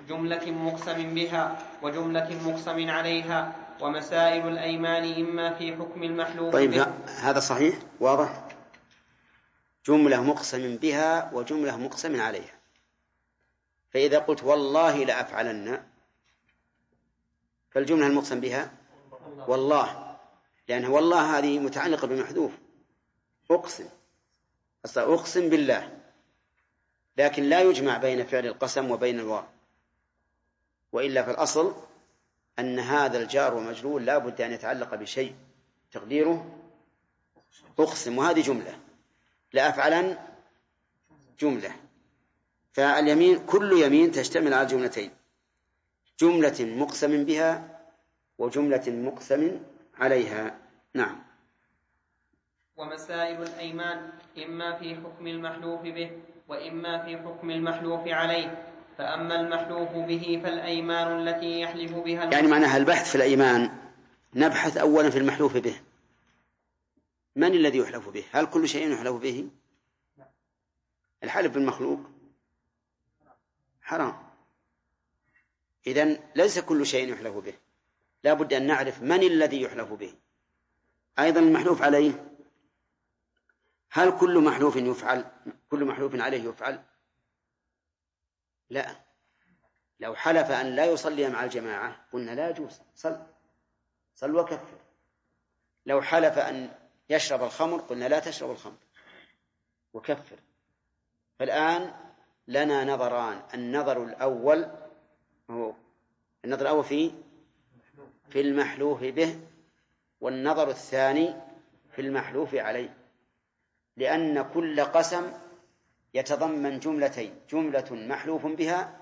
جملة مقسم بها وجملة مقسم عليها. ومسائل الأيمان إما في حكم المحلوف طيب به. هذا صحيح واضح. جملة مقسم بها وجملة مقسم عليها. فإذا قلت والله لأفعلن، فالجملة المقسم بها والله، لأنها والله هذه متعلقة بمحذوف. أقسم أصلا أقسم بالله، لكن لا يجمع بين فعل القسم وبين الواو، وإلا في الأصل أن هذا الجار ومجرور لا بد أن يتعلق بشيء تقديره أقسم، وهذه جملة، لأفعلن جملة. فاليمين كل يمين تشتمل على جملتين، جملة مقسم بها وجملة مقسم عليها. نعم. ومسائل الأيمان إما في حكم المحلوف به وإما في حكم المحلوف عليه. فأما المحلوف به فالأيمان التي يحلف بها يعني معناها البحث في الأيمان نبحث أولا في المحلوف به. من الذي يحلف به؟ هل كل شيء يحلف به؟ الحلف بالمخلوق حرام، إذن ليس كل شيء يحلف به، لا بد أن نعرف من الذي يحلف به. أيضا المحلوف عليه، هل كل محلوف يفعل، كل محلوف عليه يفعل؟ لا. لو حلف أن لا يصلي مع الجماعة قلنا لا يجوز، صل وكفر. لو حلف أن يشرب الخمر قلنا لا تشرب الخمر وكفر. فالآن لنا نظران، النظر الأول في المحلوف به، والنظر الثاني في المحلوف عليه، لأن كل قسم يتضمن جملتين، جملة محلوف بها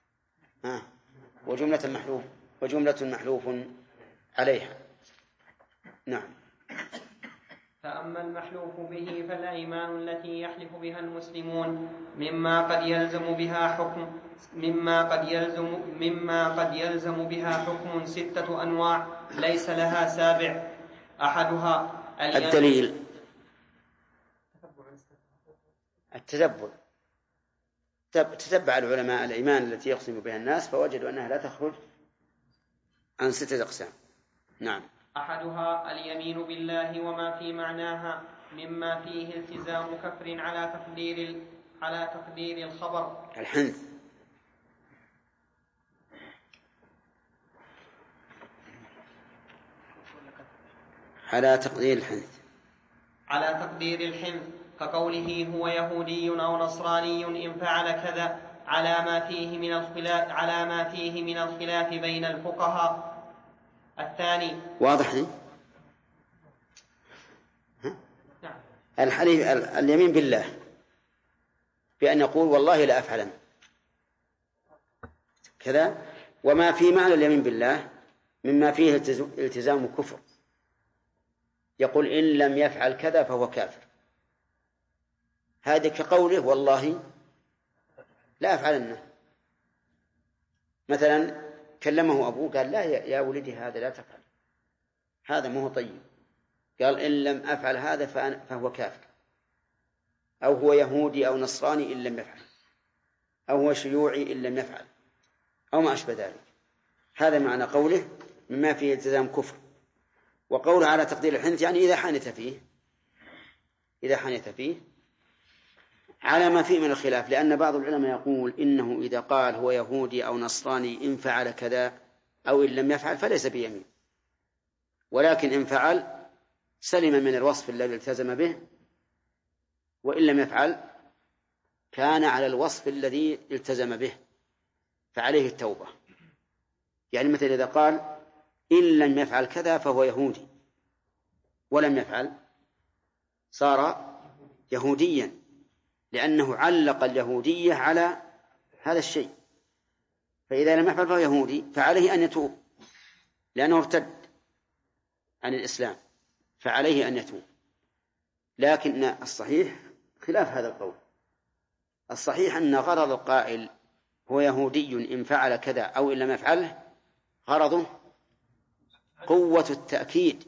وجملة محلوف عليها. نعم. فأما المحلوف به فالأيمان التي يحلف بها المسلمون مما قد يلزم بها حكم 6 أنواع ليس لها سابع. أحدها الدليل التتبع. تتبع العلماء الأيمان التي يقسم بها الناس فوجدوا أنها لا تخرج عن 6 أقسام. نعم. أحدها اليمين بالله وما في معناها مما فيه التزام كفر على تقدير الخبر. الحنث. على تقدير الحنث كقوله هو يهودي أو نصراني إن فعل كذا، على ما فيه من الخلاف بين الفقهاء. الثاني واضح لي؟ الحليف اليمين بالله بأن يقول والله لا أفعلن كذا، وما في معنى اليمين بالله مما فيه التزام كفر، يقول إن لم يفعل كذا فهو كافر. هذا كقوله والله لا أفعلنه. مثلا كلمه أبوه قال لا يا ولدي هذا لا تفعل، هذا ما هو طيب، قال إن لم أفعل هذا فهو كافر، أو هو يهودي أو نصراني إن لم يفعل، أو هو شيوعي إن لم يفعل، أو ما أشبه ذلك. هذا معنى قوله مما فيه التزام كفر. وقوله على تقدير الحنث يعني إذا حنث فيه على ما فيه من الخلاف، لأن بعض العلماء يقول إنه إذا قال هو يهودي أو نصراني إن فعل كذا أو إن لم يفعل فليس بيمين، ولكن إن فعل سلم من الوصف الذي التزم به، وإن لم يفعل كان على الوصف الذي التزم به فعليه التوبة. يعني مثل إذا قال إن لم يفعل كذا فهو يهودي ولم يفعل صار يهوديا، لأنه علق اليهودية على هذا الشيء، فإذا لم يفعل فهو يهودي فعليه أن يتوب لأنه ارتد عن الإسلام، فعليه أن يتوب. لكن الصحيح خلاف هذا القول. الصحيح أن غرض القائل هو يهودي إن فعل كذا أو إن لم يفعله غرضه قوة التأكيد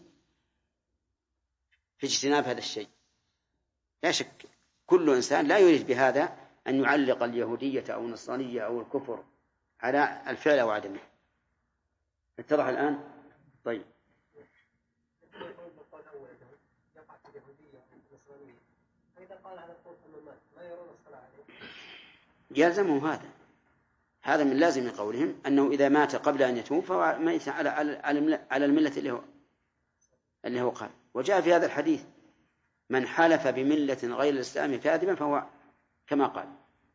في اجتناب هذا الشيء. لا شك كل إنسان لا يريد بهذا أن يعلق اليهودية أو النصرانية أو الكفر على الفعل أو عدمه. اتضح الآن؟ طيب. يلزمه هذا من لازم قولهم أنه إذا مات قبل أن يتوب فهو ميت على الملة اللي هو قال. وجاء في هذا الحديث من حلف بملة غير الإسلام كاذبا فهو كما قال.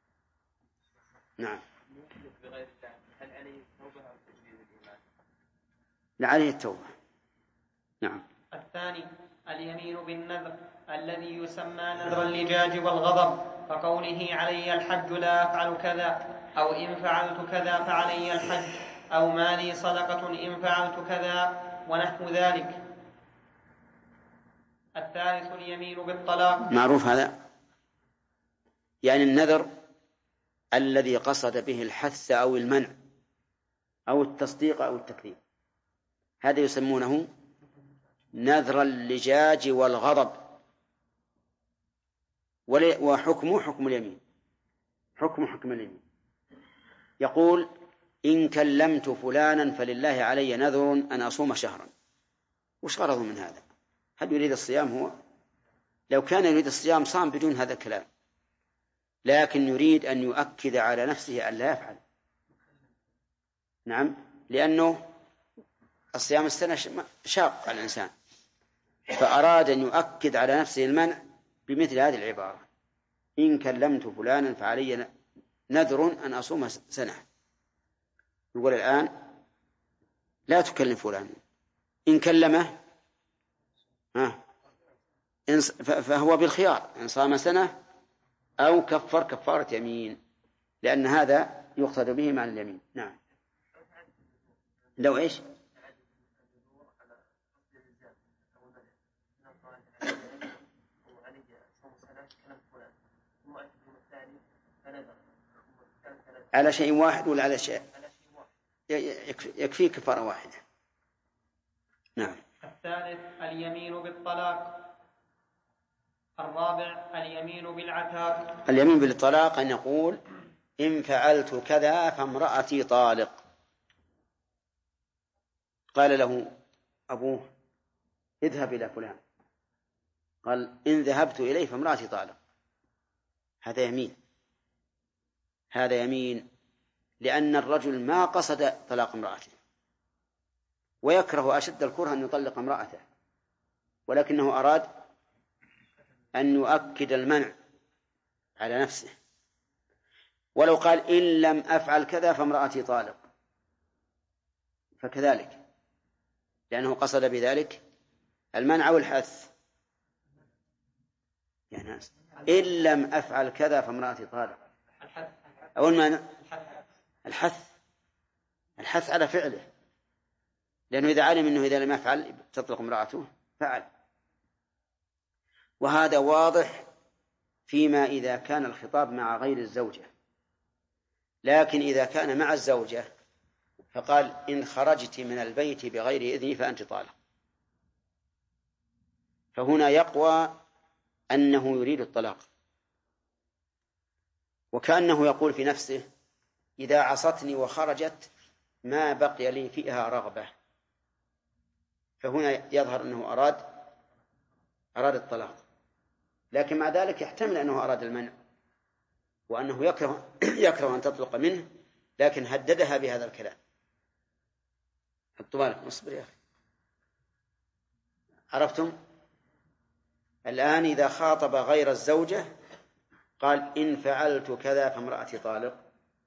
نعم. هل عليه التوبة أو تجديد الإيمان؟ لعليه التوبة. نعم. الثاني اليمين بالنذر الذي يسمى نذر اللجاج والغضب، كقوله علي الحج لا أفعل كذا، أو إن فعلت كذا فعلي الحج، أو ما لي صدقة إن فعلت كذا، ونحو ذلك. الثالث اليمين بالطلاق. معروف هذا، يعني النذر الذي قصد به الحث أو المنع أو التصديق أو التكذيب، هذا يسمونه نذر اللجاج والغضب. وحكمه حكم اليمين، حكم اليمين. يقول إن كلمت فلانا فلله علي نذر أن أصوم شهرا. وش غرضه من هذا؟ هل يريد الصيام هو؟ لو كان يريد الصيام صام بدون هذا الكلام، لكن يريد أن يؤكد على نفسه أن لا يفعل. نعم، لأنه الصيام السنة شاق على الإنسان، فأراد أن يؤكد على نفسه المنع بمثل هذه العبارة: إن كلمت فلانا فعلي نذر أن أصوم سنة. يقول الآن لا تكلم فلان، إن كلمه فهو بالخيار، إن صام سنة أو كفر كفارة يمين، لأن هذا يقصد به معنى اليمين. نعم. لو إيش؟ على شيء واحد ولا على شيء؟ يكفي كفارة واحدة. نعم. الثالث اليمين بالطلاق. الرابع اليمين بالعتاق. اليمين بالطلاق أن يقول إن فعلت كذا فامرأتي طالق. قال له أبوه اذهب إلى فلان، قال إن ذهبت إليه فامرأتي طالق. هذا يمين، هذا يمين، لأن الرجل ما قصد طلاق امرأته، ويكره أشد الكره أن يطلق امرأته، ولكنه أراد أن يؤكد المنع على نفسه. ولو قال إن لم أفعل كذا فامرأتي طالق فكذلك، لأنه قصد بذلك المنع والحث. يا ناس، إن لم أفعل كذا فامرأتي طالق، أو المانع الحث على فعله، لأنه إذا علم أنه إذا لم يفعل تطلق امرأته فعل. وهذا واضح فيما إذا كان الخطاب مع غير الزوجة، لكن إذا كان مع الزوجة فقال إن خرجت من البيت بغير إذني فأنت طالق، فهنا يقوى أنه يريد الطلاق، وكأنه يقول في نفسه إذا عصتني وخرجت ما بقي لي فيها رغبة. فهنا يظهر أنه أراد الطلاق، لكن مع ذلك يحتمل أنه أراد المنع، وأنه يكره أن تطلق منه، لكن هددها بهذا الكلام. حطوا بالك، اصبر يا أخي. عرفتم؟ الآن إذا خاطب غير الزوجة قال إن فعلت كذا فامرأتي طالق،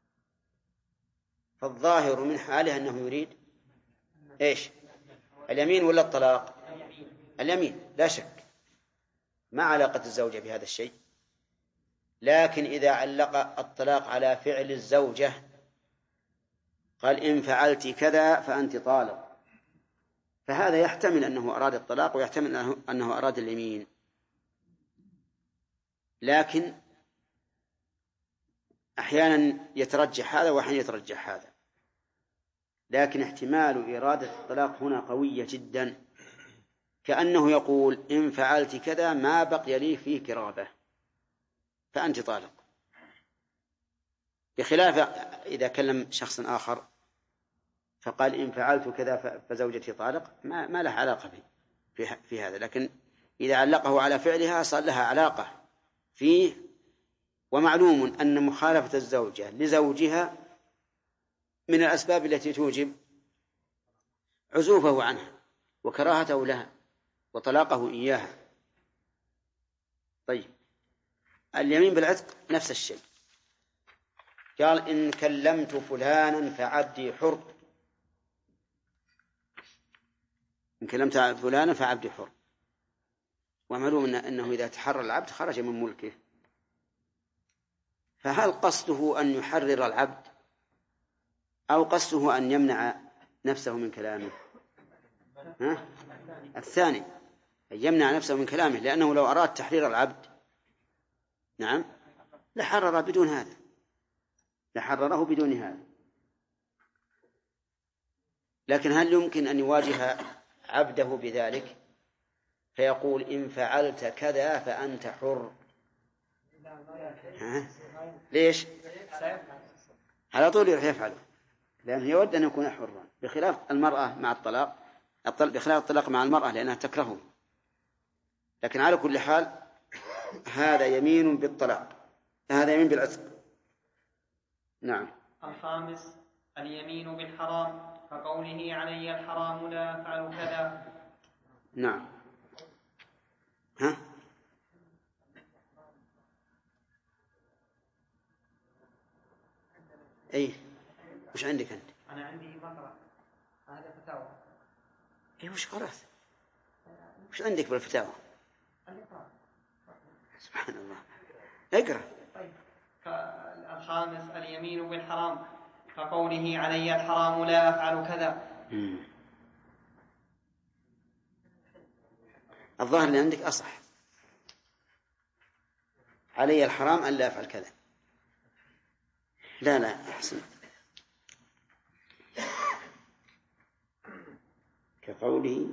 فالظاهر من حاله أنه يريد إيش؟ اليمين ولا الطلاق؟ اليمين لا شك، ما علاقة الزوجة بهذا الشيء. لكن إذا علق الطلاق على فعل الزوجة قال إن فعلت كذا فأنت طالق، فهذا يحتمل أنه أراد الطلاق ويحتمل أنه أراد اليمين، لكن أحيانا يترجح هذا وأحيانا يترجح هذا، لكن احتمال إرادة الطلاق هنا قوية جدا، كأنه يقول إن فعلت كذا ما بقي لي فيك رغبة فأنت طالق، بخلاف إذا كلم شخص آخر فقال إن فعلت كذا فزوجتي طالق، ما له علاقة في هذا. لكن إذا علقه على فعلها صار لها علاقة فيه. ومعلوم أن مخالفة الزوجة لزوجها من الأسباب التي توجب عزوفه عنها وكراهته لها وطلاقه إياها. طيب، اليمين بالعتق نفس الشيء. قال إن كلمت فلانا فعبدي حر، إن كلمت فلانا فعبدي حر. ومعلوم أنه إذا تحرر العبد خرج من ملكه. فهل قصده أن يحرر العبد أو قصده أن يمنع نفسه من كلامه؟ الثاني، أن يمنع نفسه من كلامه، لأنه لو أراد تحرير العبد نعم لحرر بدون هذا، لحرره بدون هذا. لكن هل يمكن أن يواجه عبده بذلك فيقول إن فعلت كذا فأنت حر؟ ليش؟ على طول يروح يفعله، لأنه يود أن يكون حرا، بخلاف المرأة مع الطلاق، بخلاف الطلاق مع المرأة لأنها تكرهه. لكن على كل حال هذا يمين بالطلاق، هذا يمين بالعتق. نعم. الخامس اليمين بالحرام، كقوله علي الحرام لا أفعل كذا. نعم. أي وش عندك أنت؟ أنا عندي بقرة، هذا فتاوى. وش قرأت؟ وش عندك بالفتاوى؟ سبحان الله، اقرأ. طيب. الخامس اليمين بالحرام، كقوله علي الحرام لا أفعل كذا. الظاهر اللي عندك أصح، علي الحرام أن لا أفعل كذا. لا أحسن، كقوله،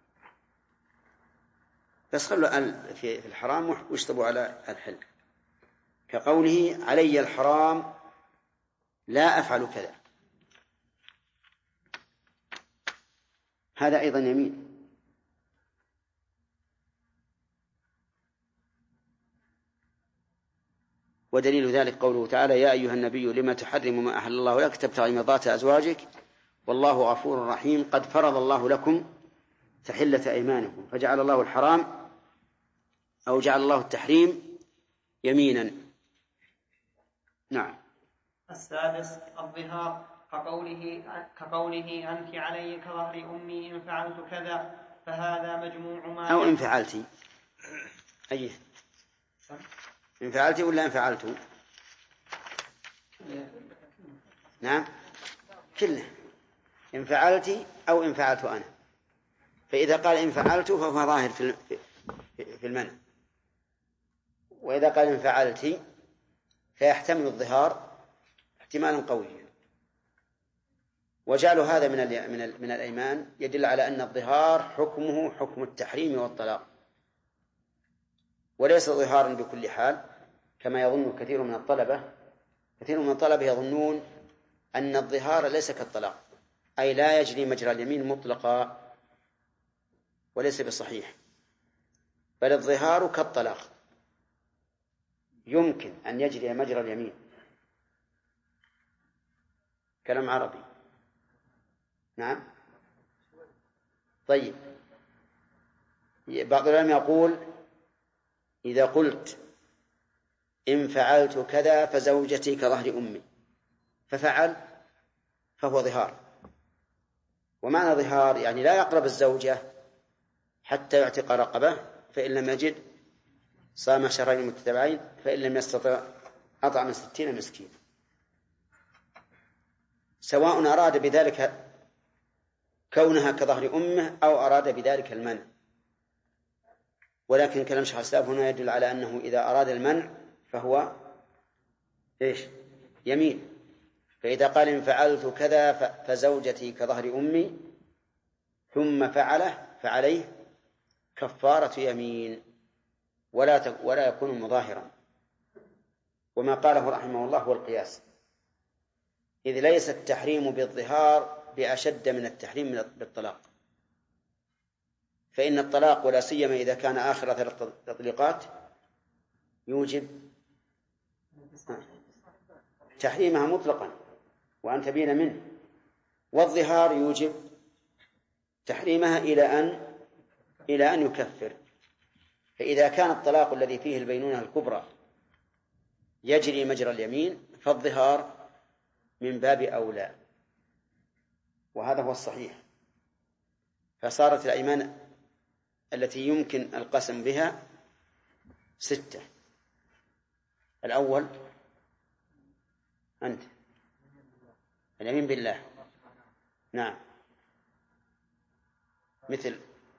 بس خلوا في الحرام واشطبوا على الحل. كقوله علي الحرام لا أفعل كذا، هذا أيضا يمين. ودليل ذلك قوله تعالى يا أيها النبي لما تحرم ما أحل الله لك تبتغي مرضات أزواجك والله غفور رحيم قد فرض الله لكم تحلة أيمانكم فجعل الله الحرام أو جعل الله التحريم يمينا. نعم. السادس الظهار، كقوله أنت علي كظهر أمي إن فعلت كذا، فهذا مجموع ما أو إن فعلت أيه، إن فعلت ولا إن فعلت؟ نعم كله، إن فعلت أو إن فعلت أنا. فإذا قال إن فعلت فهو ظاهر في المنع، وإذا قال إن فعلت فيحتمل الظهار احتمالا قويا. وجعلوا هذا من الأيمان يدل على أن الظهار حكمه حكم التحريم والطلاق، وليس ظهارا بكل حال كما يظن كثير من الطلبة. كثير من الطلبة يظنون أن الظهار ليس كالطلاق، أي لا يجري مجرى اليمين مطلقا، وليس بصحيح، بل الظهار كالطلاق، يمكن أن يجري مجرى اليمين. كلام عربي. نعم. طيب، بعض العلماء يقول إذا قلت إن فعلت كذا فزوجتي كظهر أمي ففعل فهو ظهار. ومعنى ظهار يعني لا يقرب الزوجة حتى يعتق رقبة، فإن لم يجد صام شهرين متتابعين، فإن لم يستطع أطعم 60 مسكين، سواء أراد بذلك كونها كظهر أمه أو أراد بذلك المنع. ولكن كلام شيخ الإسلام هنا يدل على أنه إذا أراد المنع فهو إيش؟ يمين. فإذا قال إن فعلت كذا فزوجتي كظهر أمي ثم فعله فعليه كفارة يمين ولا يكون مظاهرا. وما قاله رحمه الله هو القياس. إذ ليس التحريم بالظهار بأشد من التحريم بالطلاق، فإن الطلاق ولا سيما إذا كان آخر 3 تطليقات يوجب تحريمها مطلقا وأن تبين منه، والظهار يوجب تحريمها إلى أن يكفر. فإذا كان الطلاق الذي فيه البينونة الكبرى يجري مجرى اليمين فالظهار من باب أولى، وهذا هو الصحيح. فصارت الأيمان التي يمكن القسم بها 6. الأول أنت اليمين بالله، نعم، مثل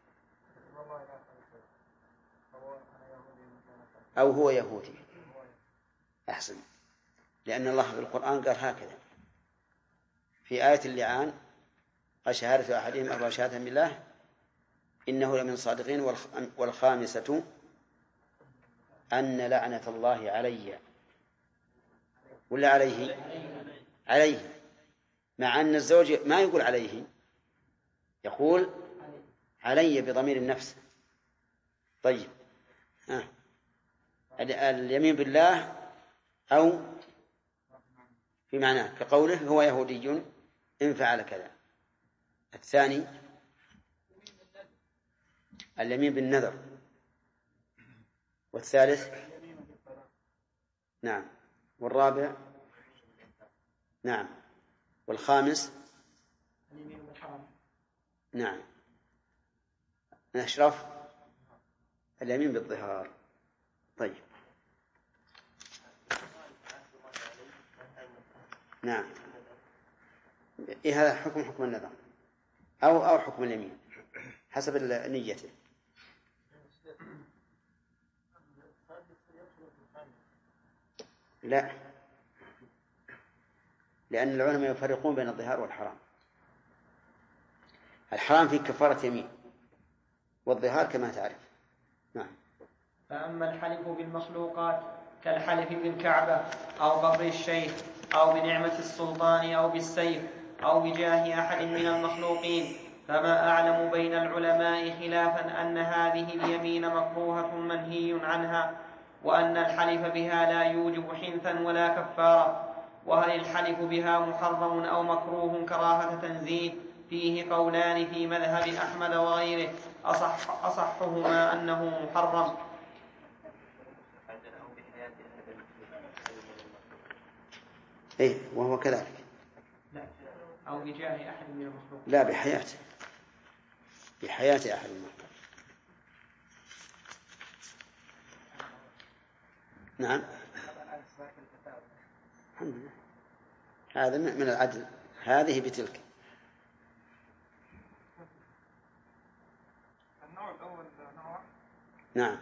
أو هو يهودي، أحسن، لأن الله في القرآن قال هكذا في آية اللعان: شهادة أحدهم 4 شهادة بالله إنه لمن الصادقين، والخامسة أن لعنة الله علي، ولا عليه، مع أن الزوج ما يقول عليه، يقول علي بضمير النفس. طيب، اليمين بالله أو في معناه كقوله هو يهودي إن فعل كذا. الثاني اليمين بالنذر. والثالث نعم. والرابع نعم. والخامس نعم. أشرف اليمين بالظهار. طيب، نعم، هذا حكم النذر أو حكم اليمين حسب نيته. لا، لأن العلماء يفرقون بين الظهار والحرام. الحرام فيه كفارة يمين، والظهار كما تعرف. نعم. فأما الحلف بالمخلوقات كالحلف بالكعبة أو قبر الشيخ أو بنعمة السلطان أو بالسيف أو بجاه أحد من المخلوقين، فما أعلم بين العلماء خلافا أن هذه اليمين مكروهة منهي عنها، وأن الحلف بها لا يوجب حنثا ولا كفارة. وهل الحلف بها محرم أو مكروه كراهة تنزيه؟ فيه قولان في مذهب أحمد وغيره، أصحهما أنه محرم. إيه، وهو كذلك. لا، أو بجاه أحد من المخلوق. لا، بحياة أحد المخلوق. نعم، الحمد لله، هذا من العدل، هذه بتلك. النوع الأول نوع. نعم.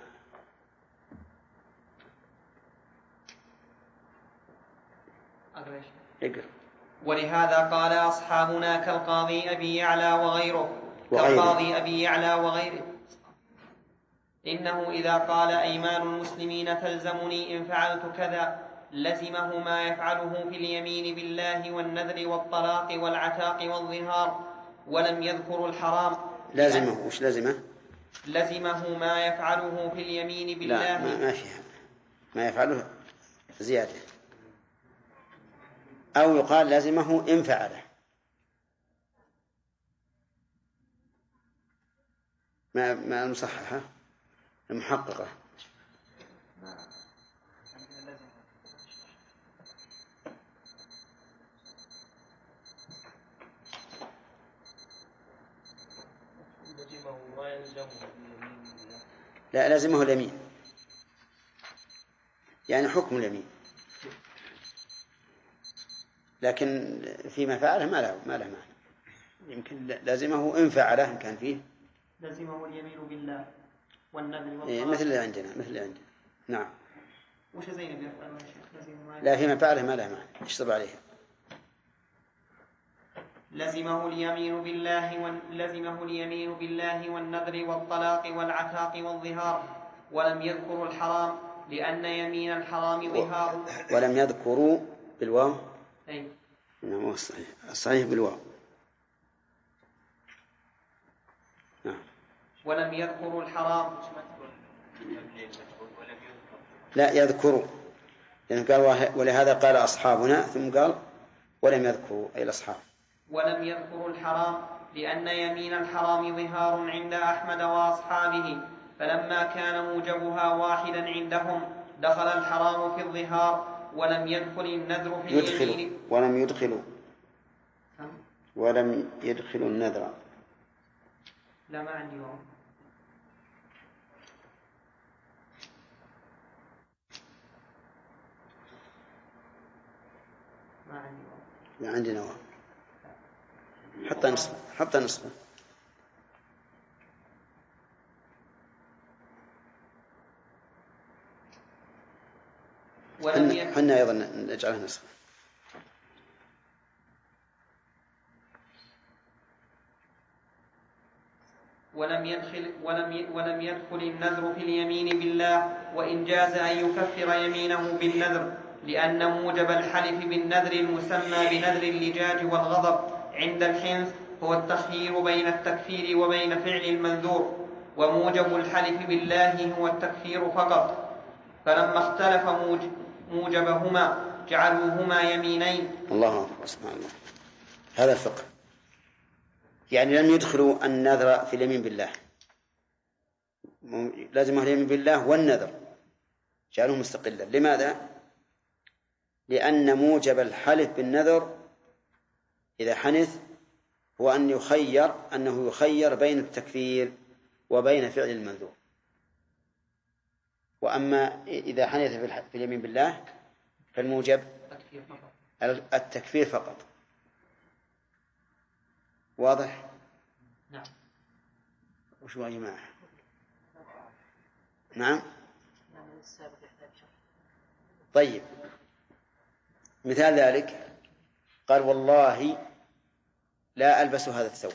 اقرأ. ولهذا قال أصحابنا كالقاضي أبي يعلى وغيره إنه إذا قال أيمان المسلمين تلزمني إن فعلت كذا لزمه ما يفعله في اليمين بالله والنذر والطلاق والعتاق والظهار، ولم يذكر الحرام. لازمه، وش لازمه؟ لزمه ما يفعله في اليمين بالله. لا، ما فيها ما يفعله زيادة، أو يقال لازمه إن فعله. ما المصححة المحققة. لا، لازمه اليمين، يعني حكم اليمين، لكن فيما فعله ما له معنى. يمكن لازمه إن فعله، إن كان فيه لازمه اليمين بالله والنذر والطلاق. مثل اللي عندنا. نعم. وش زينب يفعلون يا شيخ؟ لا، فيما فعله ما له معنى، يشطب عليه. لزمه اليمين بالله والنذر والطلاق والعتاق والظهار، ولم يذكر الحرام لأن يمين الحرام ظهار. ولم يذكروا بالواو. أي. نعم الصحيح، الصحيح بالواو. نعم. ولم يذكروا الحرام. لا يذكروا، لأنه قال ولهذا قال أصحابنا، ثم قال ولم يذكروا أي الأصحاب. ولم يذكروا الحرام لأن يمين الحرام ظهار عند أحمد وأصحابه، فلما كان موجبها واحدا عندهم دخل الحرام في الظهار، ولم يدخل النذر في اليمين. ولم يدخلوا النذر. لا، ما عندي واو. ما عندي واو. لا عندنا واو. حتى نصف. حنا أيضا نجعلها نصف. ولم يدخل النذر في اليمين بالله، وإن جاز أن يكفر يمينه بالنذر، لأن موجب الحلف بالنذر المسمى بنذر اللجاج والغضب عند الحنث هو التخيير بين التكفير وبين فعل المنذور، وموجب الحلف بالله هو التكفير فقط. فلما اختلف موجبهما جعلوهما يمينين. الله أكبر، سبحان الله. هذا الفقه، يعني لم يدخلوا النذر في اليمين بالله، لازم اليمين بالله والنذر جعلوه مستقلا. لماذا؟ لأن موجب الحلف بالنذر إذا حنث هو أنه يخير بين التكفير وبين فعل المنذور. وأما إذا حنث في اليمين بالله فالموجب التكفير فقط. واضح؟ نعم. وش يا جماعة؟ نعم. طيب، مثال ذلك قال والله لا ألبس هذا الثوب،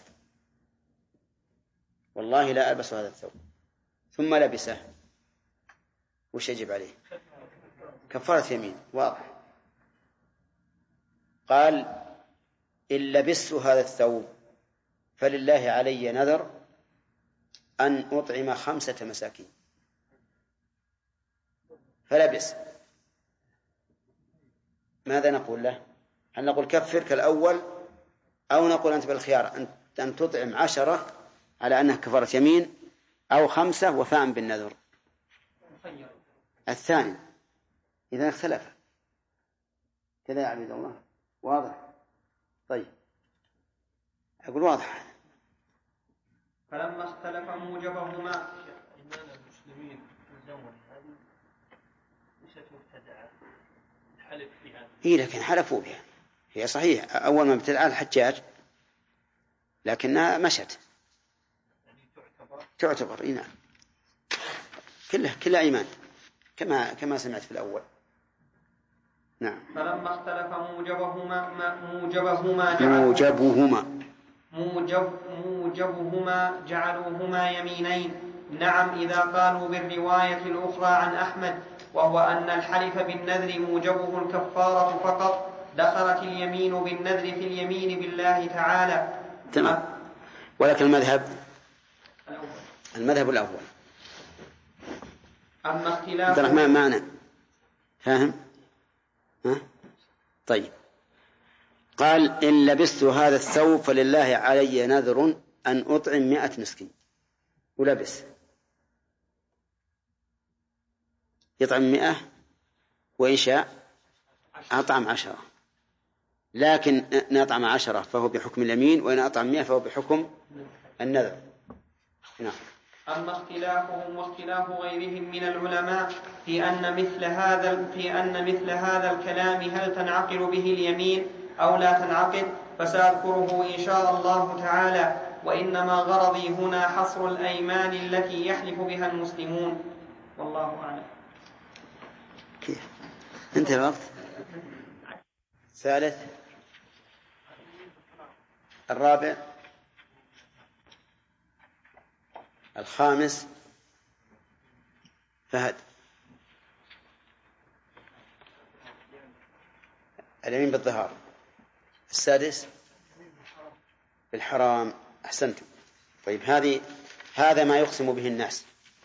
والله لا ألبس هذا الثوب، ثم لبسه، وش يجب عليه؟ كفارة يمين. واضح. قال إن لبست هذا الثوب فلله علي نذر أن أطعم 5 مساكين، فلبس. ماذا نقول له؟ هل نقول كفر كالأول، أو نقول أنت بالخيار أن تطعم 10 على أنها كفارة يمين، أو 5 وفاء بالنذر؟ الثاني. إذا اختلف كذا يا عبد الله. واضح؟ طيب، أقول واضح. فلما اختلف موجبهما إيمان المسلمين في الزمن هذه ليست مبتدعة الحلف بها. لكن حلفوا بها، هي صحيح أول ما ابتدعها الحجاج، لكنها مشت. تعتبر نعم، كلها إيمان كما سمعت في الأول. نعم. فلما اختلف موجبهما جعلوهما يمينين. نعم، إذا قالوا بالرواية الأخرى عن أحمد وهو أن الحلف بالنذر موجبه الكفارة فقط، دخلت اليمين بالنذر في اليمين بالله تعالى. تمام. ولكن المذهب الأول. أما اختلاف ما معنى فاهم؟ طيب، قال إن لبست هذا الثوب فلله علي نذر أن أطعم 100 مسكين، ولبس يطعم 100، وإن شاء أطعم 10، لكن نطعم 10 فهو بحكم اليمين، وإن أطعم 100 فهو بحكم النذر. نعم. أما اختلافهم واختلاف غيرهم من العلماء في أن مثل هذا الكلام هل تنعقد به اليمين أو لا تنعقد، فسأذكره إن شاء الله تعالى، وإنما غرضي هنا حصر الأيمان التي يحلف بها المسلمون، والله أعلم. كيف انتهى الوقت؟ ثالث، الرابع، الخامس. فهد. اليمين بالظهار. السادس بالحرام. أحسنتم. طيب هذا ما يقسم به الناس.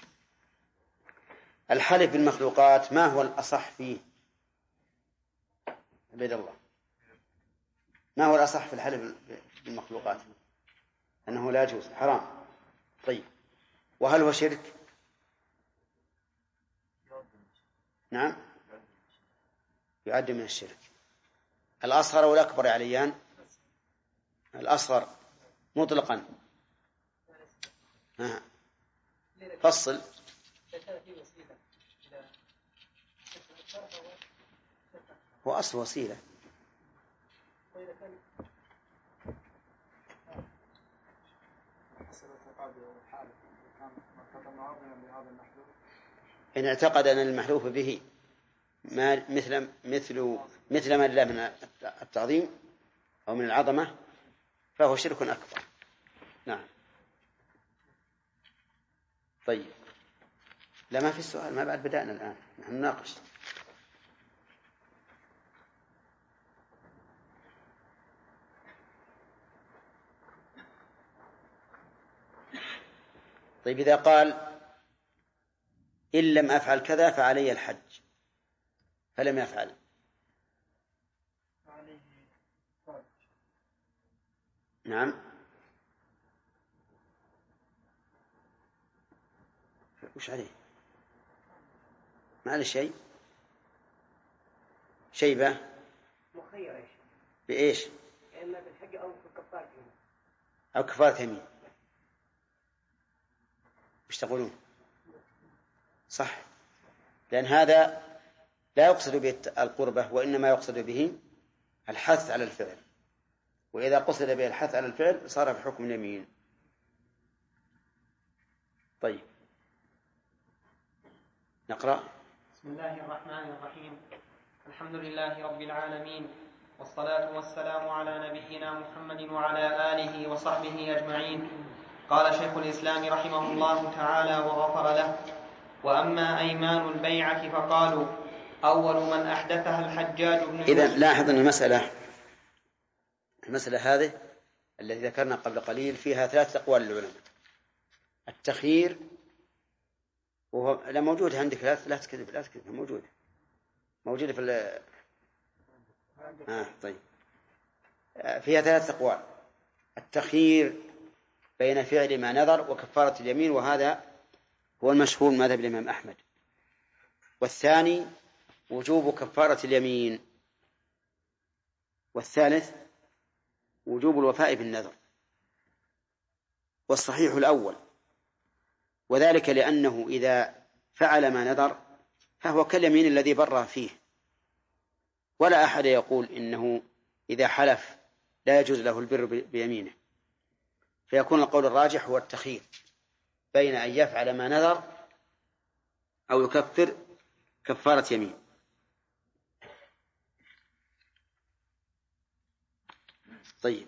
الحلف بالمخلوقات ما هو الأصح فيه؟ عبيد الله، ما هو الأصح في الحلف بالمخلوقات؟ أنه لا يجوز، حرام. طيب وهل هو شرك؟ نعم يعد من الشرك. الأصغر والأكبر يا عليان؟ الأصغر مطلقا. فصل. هو أصل وسيلة. إن اعتقد أن المحلوف به ما مثل ما لله من التعظيم أو من العظمة فهو شرك أكبر. نعم. طيب لا ما في السؤال، ما بعد بدأنا الآن نحن نناقش. طيب إذا قال إن لم أفعل كذا فعلي الحج فلم يفعل، نعم وش عليه؟ ما عليه شيء. شيبة مخير بإيش؟ إما بالحج أو بالكفارة يمين أو كفارة يمين. وش تقولون؟ صح، لأن هذا لا يقصد به القربة وإنما يقصد به الحث على الفعل، وإذا قصد به الحث على الفعل صار في حكم اليمين. طيب نقرأ. بسم الله الرحمن الرحيم. الحمد لله رب العالمين، والصلاة والسلام على نبينا محمد وعلى آله وصحبه أجمعين. قال شيخ الإسلام رحمه الله تعالى وغفر له: وأما أيمان البيعة فقالوا أول من أحدثها الحجاج بن يوسف. إذن لاحظ أن المسألة هذه التي ذكرنا قبل قليل فيها 3 أقوال للعلماء. التخيير وهو لا موجود عندك، لا تكذب موجودة في طيب فيها 3 أقوال: التخيير بين فعل ما نذر وكفارة اليمين، وهذا هو المشهور من مذهب الإمام أحمد. والثاني وجوب كفارة اليمين. والثالث وجوب الوفاء بالنذر. والصحيح الأول، وذلك لأنه إذا فعل ما نذر فهو كاليمين الذي بر فيه، ولا أحد يقول إنه إذا حلف لا يجوز له البر بيمينه، فيكون القول الراجح هو التخيير بين أن يفعل ما نذر أو يكفر كفارة يمين. طيب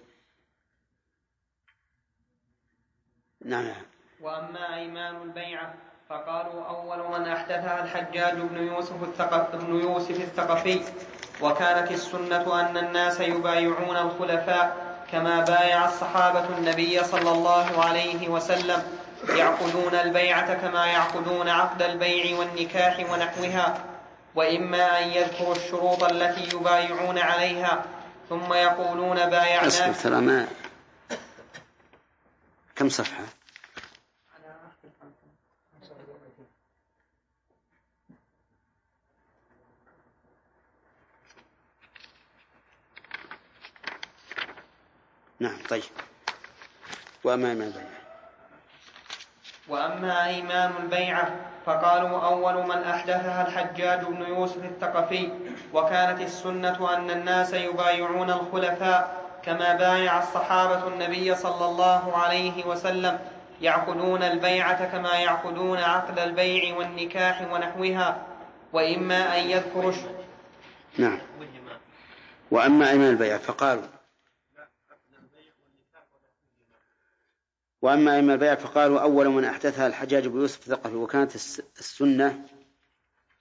نعم. وأما أيمان البيعة فقالوا أول من أحدثها الحجاج بن يوسف الثقفي، وكانت السنة أن الناس يبايعون الخلفاء كما بايع الصحابة النبي صلى الله عليه وسلم، يعقدون البيعة كما يعقدون عقد البيع والنكاح ونحوها، وإما أن يذكروا الشروط التي يبايعون عليها ثم يقولون بايعنا. كم صفحة؟ نعم. طيب وأما أيمان البيعة فقالوا أول من أحدثها الحجاج بن يوسف الثقفي، وكانت السنة أن الناس يبايعون الخلفاء كما بايع الصحابة النبي صلى الله عليه وسلم، يعقدون البيعة كما يعقدون عقد البيع والنكاح ونحوها، وإما أن يذكروا نعم. وأما أيمان البيعة فقالوا أول من أحدثها الحجاج بن يوسف الثقفي، وكانت السنة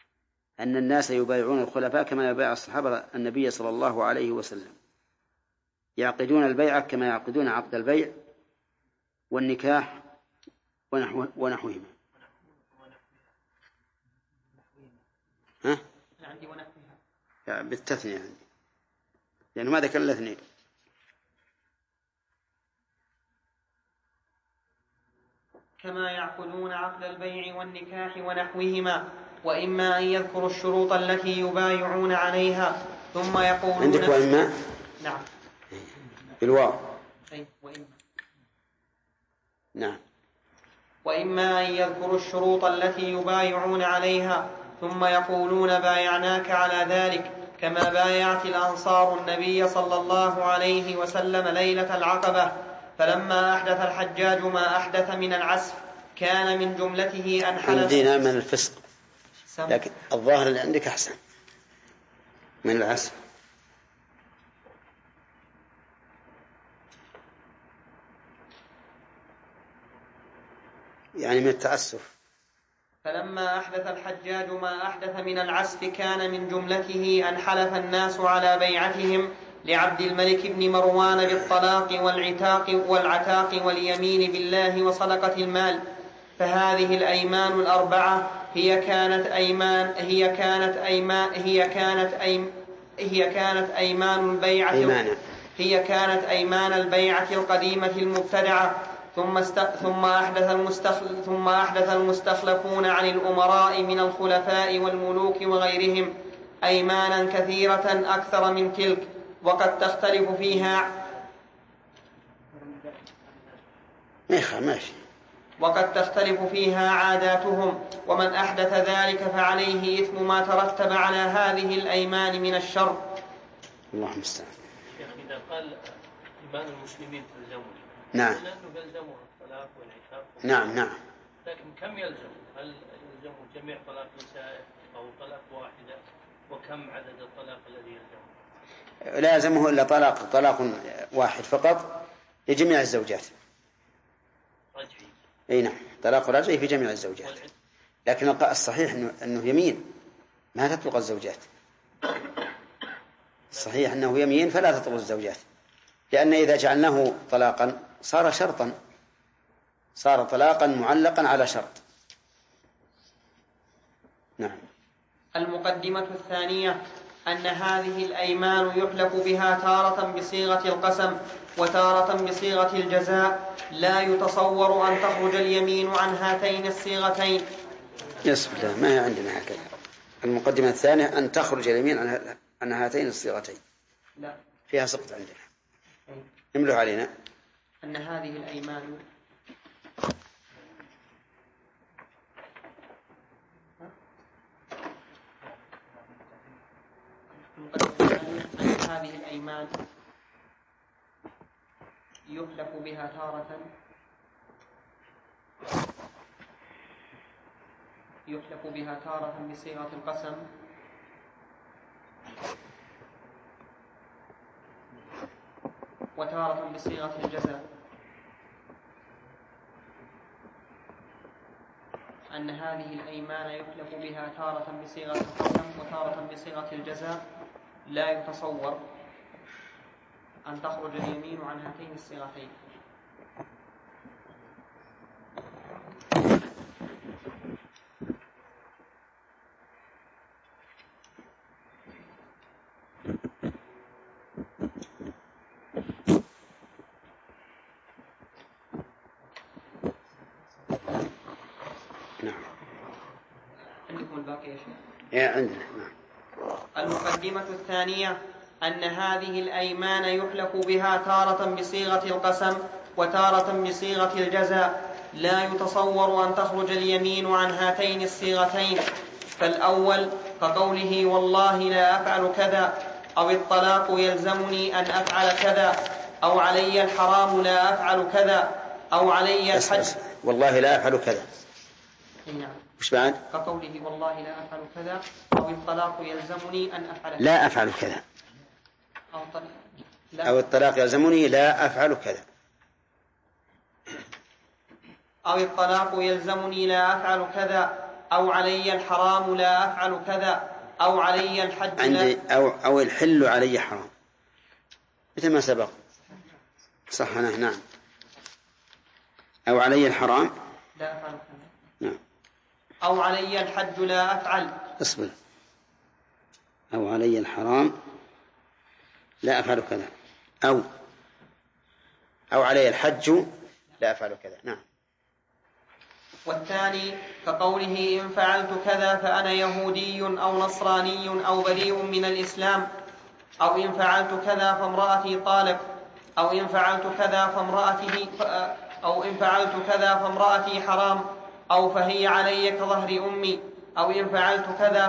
أن الناس يبايعون الخلفاء كما يبايع الصحابة النبي صلى الله عليه وسلم. يعقدون البيع كما يعقدون عقد البيع والنكاح ونحوهما. ها؟ عندي ونحوها يعني بالتثنية عندي لأنه ما ذكر الاثنين. كما يعقدون عقد البيع والنكاح ونحوهما، وإما أن يذكروا الشروط التي يبايعون عليها ثم يقولون عندك وإما؟ نعم بالواو. أي وإما. نعم. وإما أن يذكروا الشروط التي يبايعون عليها ثم يقولون بايعناك على ذلك، كما بايعت الأنصار النبي صلى الله عليه وسلم ليلة العقبة، فلما أحدث الحجاج ما أحدث من العسف كان من جملته أن حلف. عندنا من الفسق، لكن الظاهر اللي عندك أحسن من العسف. يعني من التأسف. فلما أحدث الحجاج ما أحدث من العسف كان من جملته أن حلف الناس على بيعتهم لعبد الملك بن مروان بالطلاق والعتاق واليمين بالله وصدقة المال. فهذه الأيمان الأربعة هي كانت أيمان البيعة القديمة المبتدعة، ثم أحدث المستخلفون عن الأمراء من الخلفاء والملوك وغيرهم أيمانا كثيرة أكثر من تلك، وقد تختلف فيها عاداتهم، ومن أحدث ذلك فعليه إثم ما ترتب على هذه الأيمان من الشر. اللهم استعان. شيخ إذا قال إيمان المسلمين تلزمون، نعم، لأنه يلزمها الطلاق والعتاق. نعم. لكن كم يلزم؟ هل يلزم جميع طلاق نسائه أو طلاق واحدة؟ وكم عدد الطلاق الذي يلزمه؟ لا يلزمه إلا طلاق واحد فقط لجميع الزوجات. رجعي. أي نعم، طلاق رجعي في جميع الزوجات. لكن الصحيح أنه يمين ما تطلق الزوجات. الصحيح أنه يمين فلا تطلق الزوجات، لأن إذا جعلناه طلاقا صار شرطا، صار طلاقا معلقا على شرط. نعم. المقدمة الثانية أن هذه الأيمان يحلف بها تارة بصيغة القسم وتارة بصيغة الجزاء، لا يتصور أن تخرج اليمين عن هاتين الصيغتين. يصف الله، ما هي عندنا هكذا. المقدمة الثانية أن تخرج اليمين عن هاتين الصيغتين، لا فيها سقط عندنا. املوا علينا. أن هذه الأيمان يحلف بها تارة بصيغة القسم وتارة بصيغة الجزاء، أن هذه الأيمان يحلف بها تارة بصيغة القسم وتارة بصيغة الجزاء، لا يتصور أن تخرج اليمين عن هاتين الصيغتين. عندكم الباقي يا شيخ؟ عندنا. المقدمة الثانية أن هذه الأيمان يحلف بها تارة بصيغة القسم وتارة بصيغة الجزاء، لا يتصور أن تخرج اليمين عن هاتين الصيغتين. فالأول كقوله والله لا أفعل كذا، أو الطلاق يلزمني أن أفعل كذا، أو علي الحرام لا أفعل كذا، أو علي الحج. والله لا أفعل كذا. نعم. وش بعد؟ كقوله والله لا أفعل كذا، أو الطلاق يلزمني أن أفعل كذا. لا أفعل كذا. أو الطلاق يلزمني لا أفعل كذا. أو الطلاق يلزمني لا أفعل كذا، أو علي الحرام لا أفعل كذا، أو علي الحج عندي أو الحل علي حرام، مثل ما سبق. صح. نعم. أو علي الحرام لا أفعل. نعم. أو علي الحج لا أفعل. اصبر. أو علي الحرام لا أفعل كذا، أو علي الحج لا أفعل كذا. نعم. والثاني كقوله إن فعلت كذا فأنا يهودي أو نصراني أو بريء من الإسلام، أو إن فعلت كذا فامرأتي طالق، أو إن فعلت كذا فامرأتي حرام، أو فهي علي كظهر أمي، أو إن فعلت كذا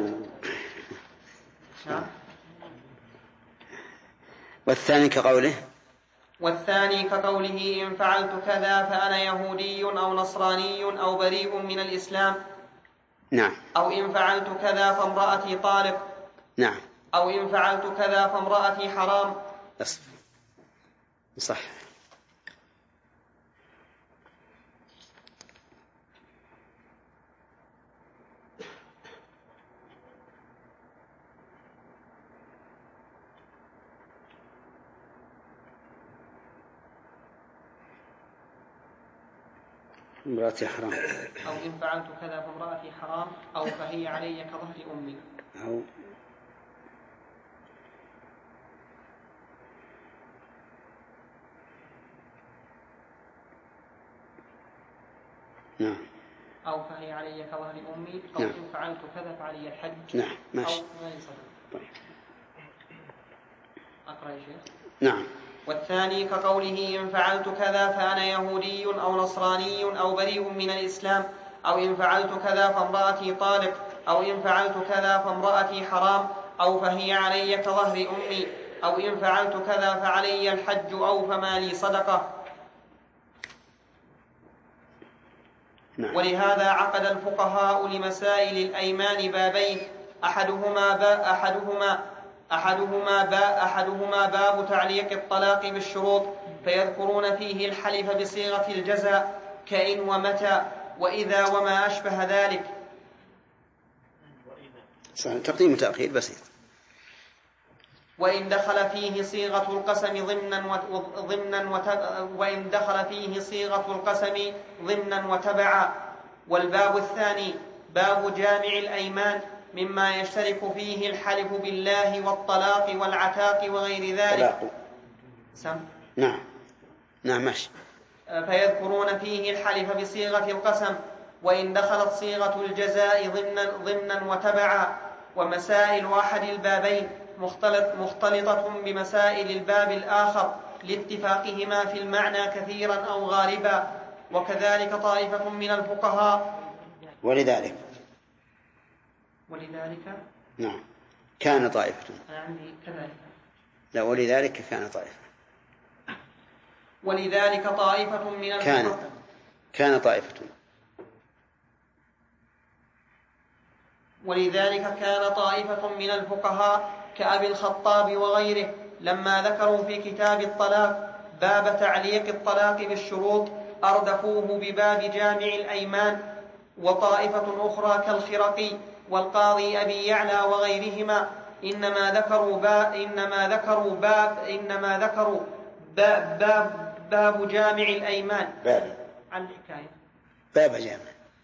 والثاني كقوله إن فعلت كذا فأنا يهودي أو نصراني أو بريء من الإسلام. نعم. أو إن فعلت كذا فامرأتي طالق. نعم. أو إن فعلت كذا فامرأتي حرام. صح. امرأتي حرام. أو إن فعلت كذا فامرأتي حرام، أو فهي علي كظهر أمي. أو نعم. أو فهي علي كظهر أمي، أو نعم. إن فعلت كذا فعلي الحج. نعم. ماشي. أو ما يصدق. طيب. أقرأ يا شيخ. نعم. والثاني كقوله إن فعلت كذا فأنا يهودي أو نصراني أو بريء من الإسلام، أو إن فعلت كذا فامرأتي طالق، أو إن فعلت كذا فامرأتي حرام، أو فهي علي كظهر أمي، أو إن فعلت كذا فعلي الحج، أو فما لي صدقة. نعم. ولهذا عقد الفقهاء لمسائل الأيمان بابين، أحدهما باب تعليق الطلاق بالشروط، فيذكرون فيه الحلف بصيغة الجزاء كإن ومتى وإذا وما أشبه ذلك. تقديم وتأخير بسيط. وإن دخل فيه صيغة القسم ضمنا وتبعا. والباب الثاني باب جامع الأيمان، مما يشترك فيه الحلف بالله والطلاق والعتاق وغير ذلك. نعم. ماشي. فيذكرون فيه الحلف بصيغة القسم، وإن دخلت صيغة الجزاء ضمنا وتبعا. ومسائل أحد البابين مختلطة بمسائل الباب الآخر لاتفاقهما في المعنى كثيرا أو غالبا. وكذلك طائفة من الفقهاء. ولذلك نعم كان طائفة. أنا عندي كذلك. لا، ولذلك كان طائفة. ولذلك طائفة من الفقهاء. كان طائفة. ولذلك كان طائفة من الفقهاء كأبي الخطاب وغيره لما ذكروا في كتاب الطلاق باب تعليق الطلاق بالشروط أردفوه بباب جامع الأيمان. وطائفة أخرى كالخرقي والقاضي أبي يعلى وغيرهما إنما ذكروا باب جامع الأيمان. عن الحكاية باب جامع.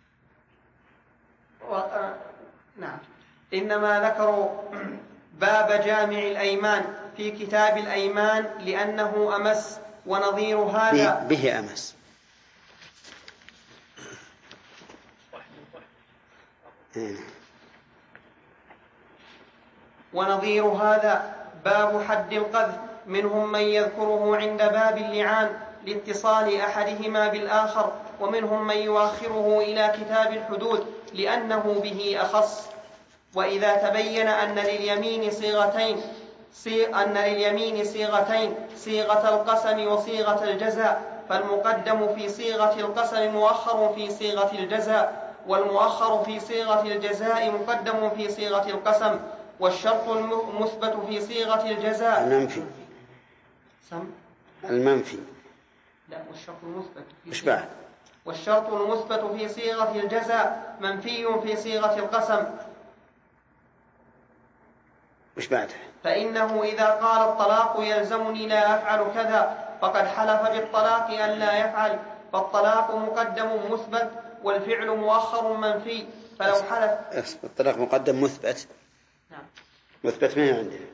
نعم. إنما ذكروا باب جامع الأيمان في كتاب الأيمان لأنه أمس. ونظير هذا به أمس. ونظير هذا باب حد القذف، منهم من يذكره عند باب اللعان لاتصال أحدهما بالآخر، ومنهم من يؤخره إلى كتاب الحدود لأنه به أخص. وإذا تبين أن لليمين صيغتين صيغة القسم وصيغة الجزاء، فالمقدم في صيغة القسم مؤخر في صيغة الجزاء، والمؤخر في صيغة الجزاء مقدم في صيغة القسم، والشرط المثبت في صيغة الجزاء المنفي. لا، والشرط المثبت والشرط المثبت في صيغة الجزاء منفي في صيغة القسم. وش بعده؟ فإنه إذا قال الطلاق يلزمني لا أفعل كذا فقد حلف بالطلاق أن لا يفعل، فالطلاق مقدم مثبت والفعل مؤخر منفي، فلو حلف. الطلاق مقدم مثبت. نعم. مثبت ما هي عندنا.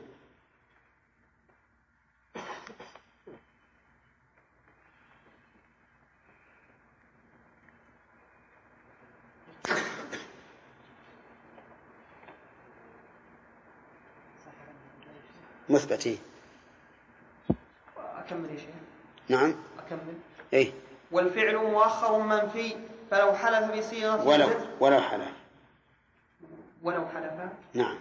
مثبت. أكمل يا شيخ. نعم أكمل. إيه. والفعل مؤخر منفي، فلو حلف بصيغة ولو حلف. نعم.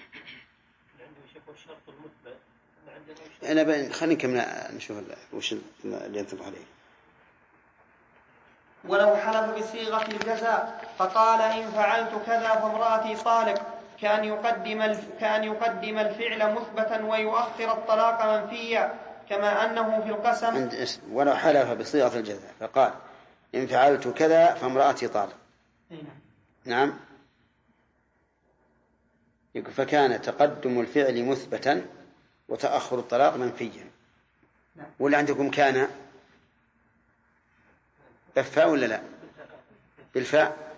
أنا خلينا نكمل نشوف وش اللي ينطبق عليه. ولو حلف بصيغة الجزاء فقال إن فعلت كذا فامرأتي طالق، كأن يقدم الفعل مثبتا ويؤخر الطلاق منفيا، كما أنه في القسم. ولو حلف بصيغة الجزاء فقال إن فعلت كذا فامرأتي طالق. نعم. فكان تقدم الفعل مثبتا وتأخر الطلاق منفيا. ولا عندكم كان بالفاء ولا لا؟ بالفاء.